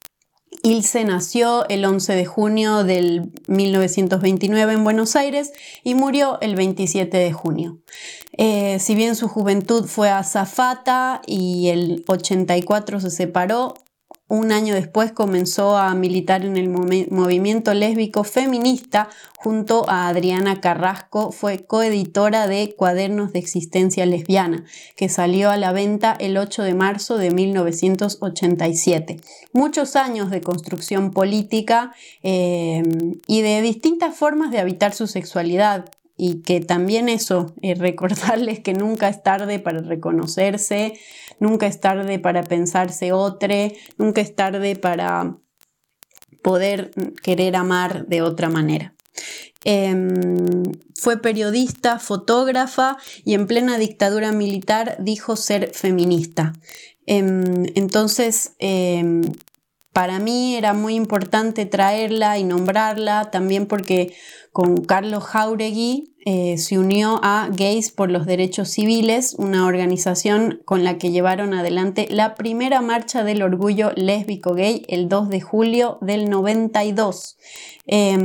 Ilse nació el once de junio del mil novecientos veintinueve en Buenos Aires y murió el veintisiete de junio. Eh, si bien su juventud fue azafata y el ochenta y cuatro se separó, un año después comenzó a militar en el movimiento lésbico feminista junto a Adriana Carrasco. Fue coeditora de Cuadernos de Existencia Lesbiana, que salió a la venta el ocho de marzo de mil novecientos ochenta y siete. Muchos años de construcción política eh, y de distintas formas de habitar su sexualidad. Y que también eso, eh, recordarles que nunca es tarde para reconocerse, nunca es tarde para pensarse otro, nunca es tarde para poder querer amar de otra manera. Eh, fue periodista, fotógrafa y en plena dictadura militar dijo ser feminista. Eh, entonces, eh, para mí era muy importante traerla y nombrarla también porque con Carlos Jáuregui eh, se unió a Gays por los Derechos Civiles, una organización con la que llevaron adelante la primera marcha del orgullo lésbico gay el dos de julio del noventa y dos. Eh,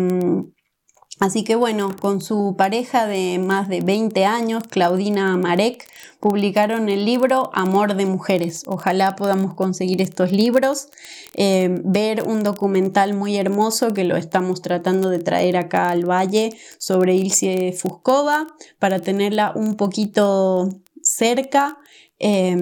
Así que bueno, con su pareja de más de veinte años, Claudina Marek, publicaron el libro Amor de Mujeres. Ojalá podamos conseguir estos libros, eh, ver un documental muy hermoso que lo estamos tratando de traer acá al Valle sobre Ilse Fuscova para tenerla un poquito cerca eh,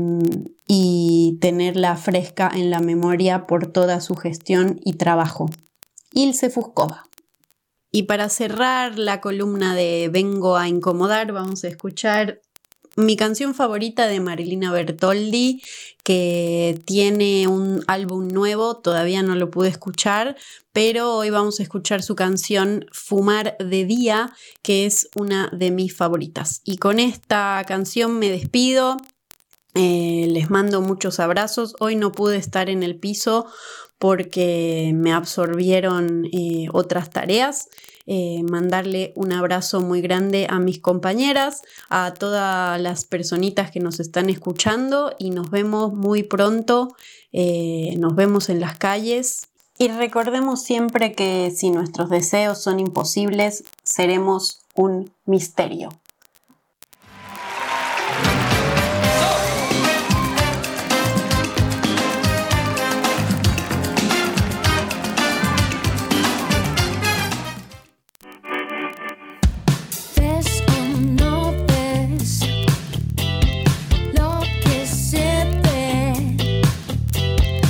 y tenerla fresca en la memoria por toda su gestión y trabajo. Ilse Fuscova. Y para cerrar la columna de Vengo a Incomodar, vamos a escuchar mi canción favorita de Marilina Bertoldi, que tiene un álbum nuevo, todavía no lo pude escuchar, pero hoy vamos a escuchar su canción Fumar de Día, que es una de mis favoritas. Y con esta canción me despido, eh, les mando muchos abrazos. Hoy no pude estar en el piso porque me absorbieron eh, otras tareas. Eh, mandarle un abrazo muy grande a mis compañeras, a todas las personitas que nos están escuchando y nos vemos muy pronto, eh, nos vemos en las calles y recordemos siempre que si nuestros deseos son imposibles, seremos un misterio.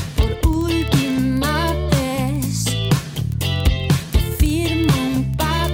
Firma un pacto.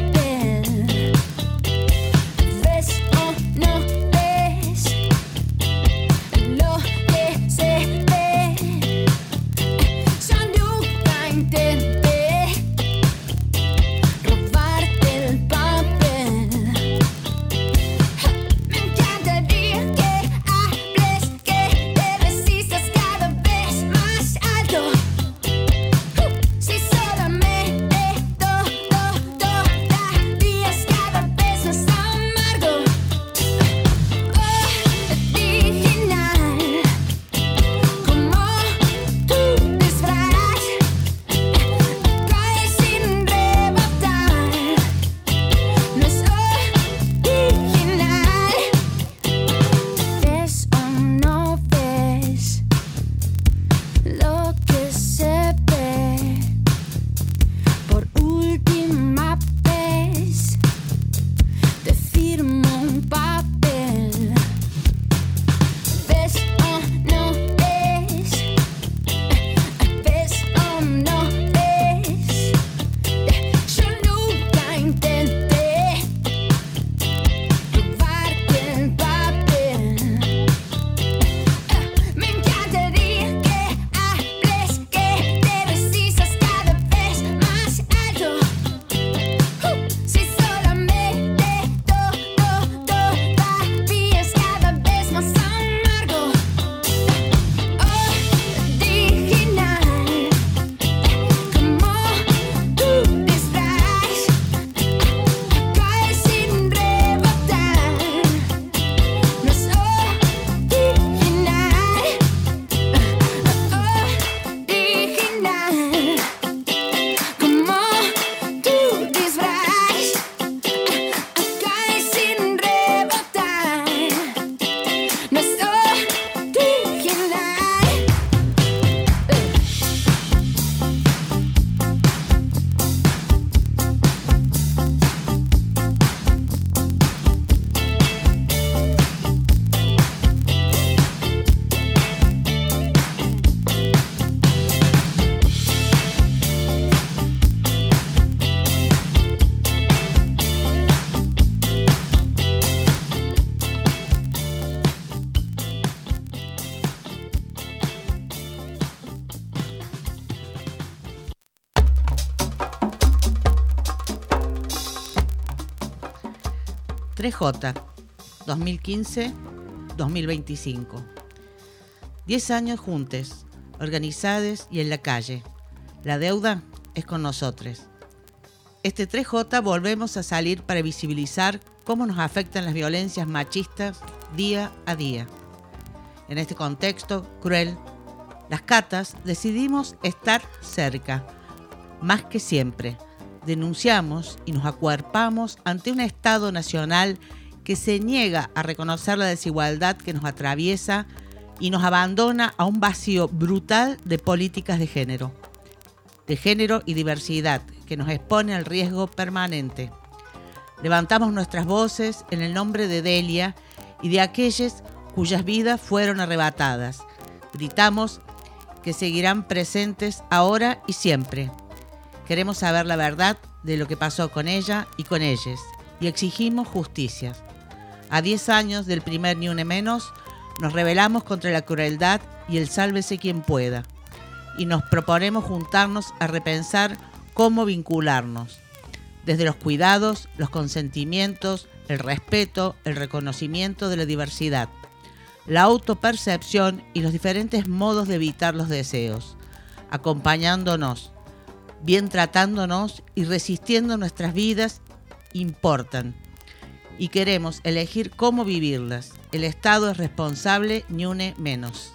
tres J, dos mil quince a dos mil veinticinco. Diez años juntos, organizados y en la calle. La deuda es con nosotros. Este tres J volvemos a salir para visibilizar cómo nos afectan las violencias machistas día a día. En este contexto cruel, las catas decidimos estar cerca, más que siempre. Denunciamos y nos acuerpamos ante un Estado nacional que se niega a reconocer la desigualdad que nos atraviesa y nos abandona a un vacío brutal de políticas de género, de género y diversidad, que nos expone al riesgo permanente. Levantamos nuestras voces en el nombre de Delia y de aquellas cuyas vidas fueron arrebatadas. Gritamos que seguirán presentes ahora y siempre. Queremos saber la verdad de lo que pasó con ella y con ellas, y exigimos justicia. A diez años del primer Ni Una Menos, nos rebelamos contra la crueldad y el sálvese quien pueda, y nos proponemos juntarnos a repensar cómo vincularnos, desde los cuidados, los consentimientos, el respeto, el reconocimiento de la diversidad, la autopercepción y los diferentes modos de evitar los deseos, acompañándonos, bien tratándonos y resistiendo nuestras vidas importan. Y queremos elegir cómo vivirlas. El Estado es responsable, ni une menos.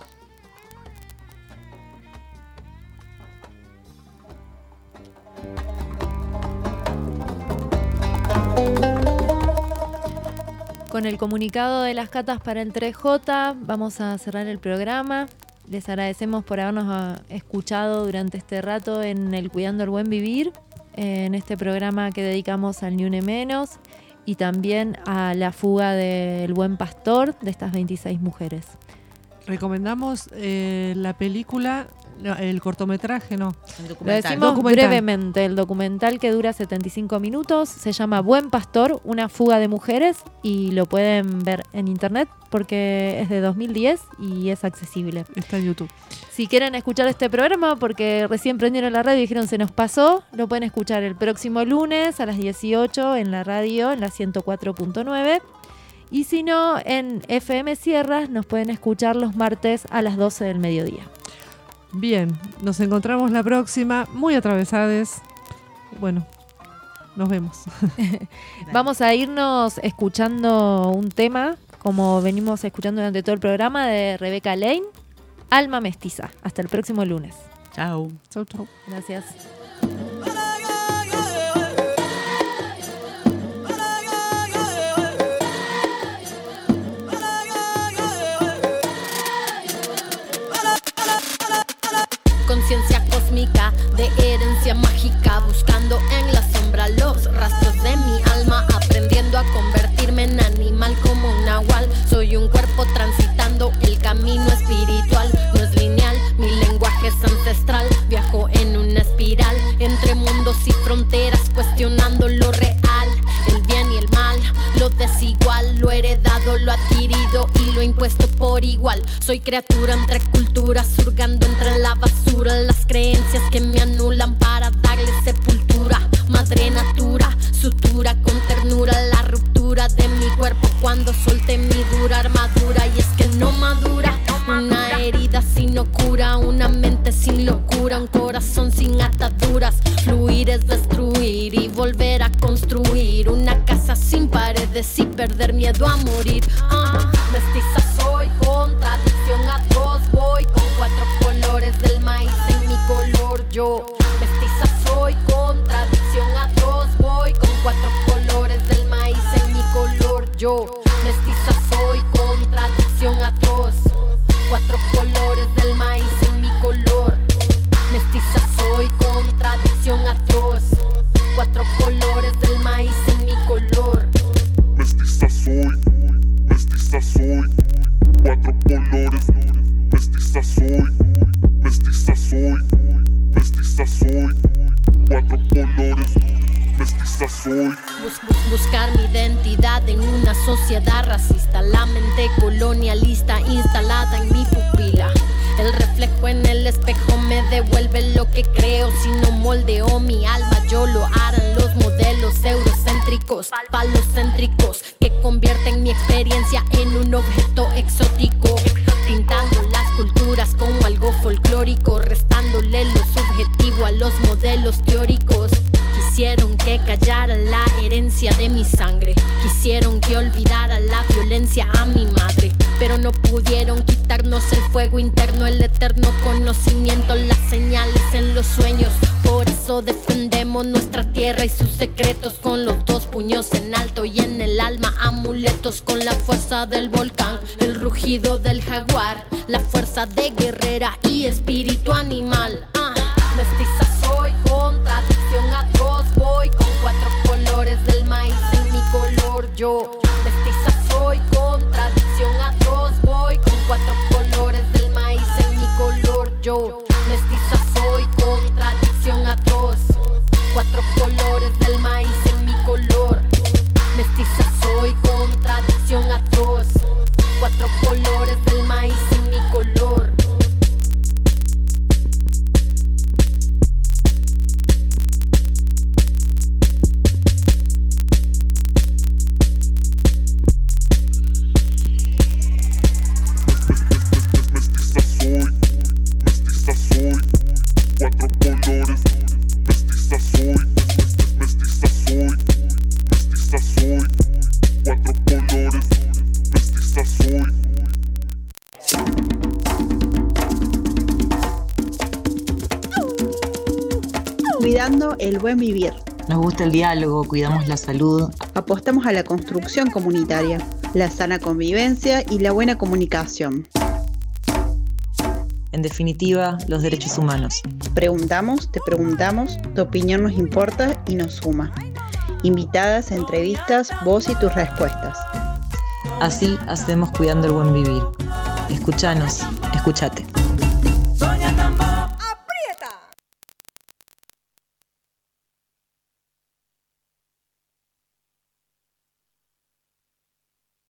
Con el comunicado de las catas para el tres J vamos a cerrar el programa. Les agradecemos por habernos escuchado durante este rato en el Cuidando el Buen Vivir, en este programa que dedicamos al Ni Une Menos y también a la fuga del Buen Pastor de estas veintiséis mujeres. Recomendamos eh, la película, no, el cortometraje, no. El documental. Lo decimos documental. brevemente, el documental que dura setenta y cinco minutos, se llama Buen Pastor, una fuga de mujeres, y lo pueden ver en internet porque es de dos mil diez y es accesible. Está en YouTube. Si quieren escuchar este programa porque recién prendieron la radio y dijeron se nos pasó, lo pueden escuchar el próximo lunes a las dieciocho en la radio, en la ciento cuatro punto nueve. Y si no, en F M Sierras nos pueden escuchar los martes a las doce del mediodía. Bien, nos encontramos la próxima, muy atravesadas. Bueno, nos vemos. Vamos a irnos escuchando un tema, como venimos escuchando durante todo el programa, de Rebeca Lane, Alma Mestiza. Hasta el próximo lunes. Chao. Chau, chau. Gracias. Conciencia cósmica de herencia mágica, buscando en la sombra los rastros de mi alma, aprendiendo a convertirme en animal como un nahual. Soy un cuerpo transitando el camino espiritual, no es lineal, mi lenguaje es ancestral. Viajo en una espiral entre mundos y fronteras, cuestionando lo real, el bien y el mal, lo desigual, lo heredado, lo adquirido y lo impuesto por igual. Soy criatura entre culturas, surgando entre la basura, las creencias que me anulan para darle sepultura. Madre natura, sutura con ternura, la ruptura de mi cuerpo cuando solté mi dura armadura. Y es que no madura, una herida sin locura, una mente sin locura, un corazón sin ataduras. Fluir es destruir y volver a construir una casa sin paredes y perder miedo a morir. uh, Mestiza soy, contradicción atroz, voy con cuatro colores del maíz en mi color yo. Mestiza soy, contradicción atroz, voy con cuatro colores del maíz en mi color yo. Mestiza soy, contradicción atroz, cuatro colores del maíz en mi color. Mestiza soy, contradicción atroz, cuatro colores del maíz en mi color. Mestiza soy, mestiza soy, cuatro colores. Mestiza soy, mestiza soy, mestiza soy, cuatro colores. Mestiza soy. Bus, bus, buscar mi identidad en una sociedad racista, la mente colonialista instalada en mi pupila. El reflejo en el espejo me devuelve lo que creo. Si no moldeo mi alma, yo lo harán los modelos eurocéntricos, palocéntricos, que convierten mi experiencia en un objeto exótico, pintando las culturas como algo folclórico, restándole lo subjetivo a los modelos teóricos. Quisieron que callara la herencia de mi sangre, quisieron que olvidara la violencia a mi madre, pero no pudieron quitarnos el fuego interno, el eterno conocimiento, las señales en los sueños. Por eso defendemos nuestra tierra y sus secretos, con los dos puños en alto y en el alma amuletos, con la fuerza del volcán, el rugido del jaguar, la fuerza de guerrera y espíritu animal. Ah, mestiza soy, contradicción atroz, voy con cuatro colores del maíz en mi color. Yo, mestiza soy, contradicción atroz, voy con cuatro colores del maíz en mi color. Yo, mestiza soy, contradicción atroz, cuatro colores del maíz en mi color. Mestiza soy, contradicción atroz, cuatro colores del maíz en mi color. Cuatro colores, mestiza soy, mestiza soy, mestiza soy, cuatro colores, mestiza soy. Cuidando el buen vivir. Nos gusta el diálogo, cuidamos la salud. Apostamos a la construcción comunitaria, la sana convivencia y la buena comunicación. En definitiva, los derechos humanos. Preguntamos, te preguntamos, tu opinión nos importa y nos suma. Invitadas, entrevistas, vos y tus respuestas. Así hacemos cuidando el buen vivir. Escuchanos, escúchate.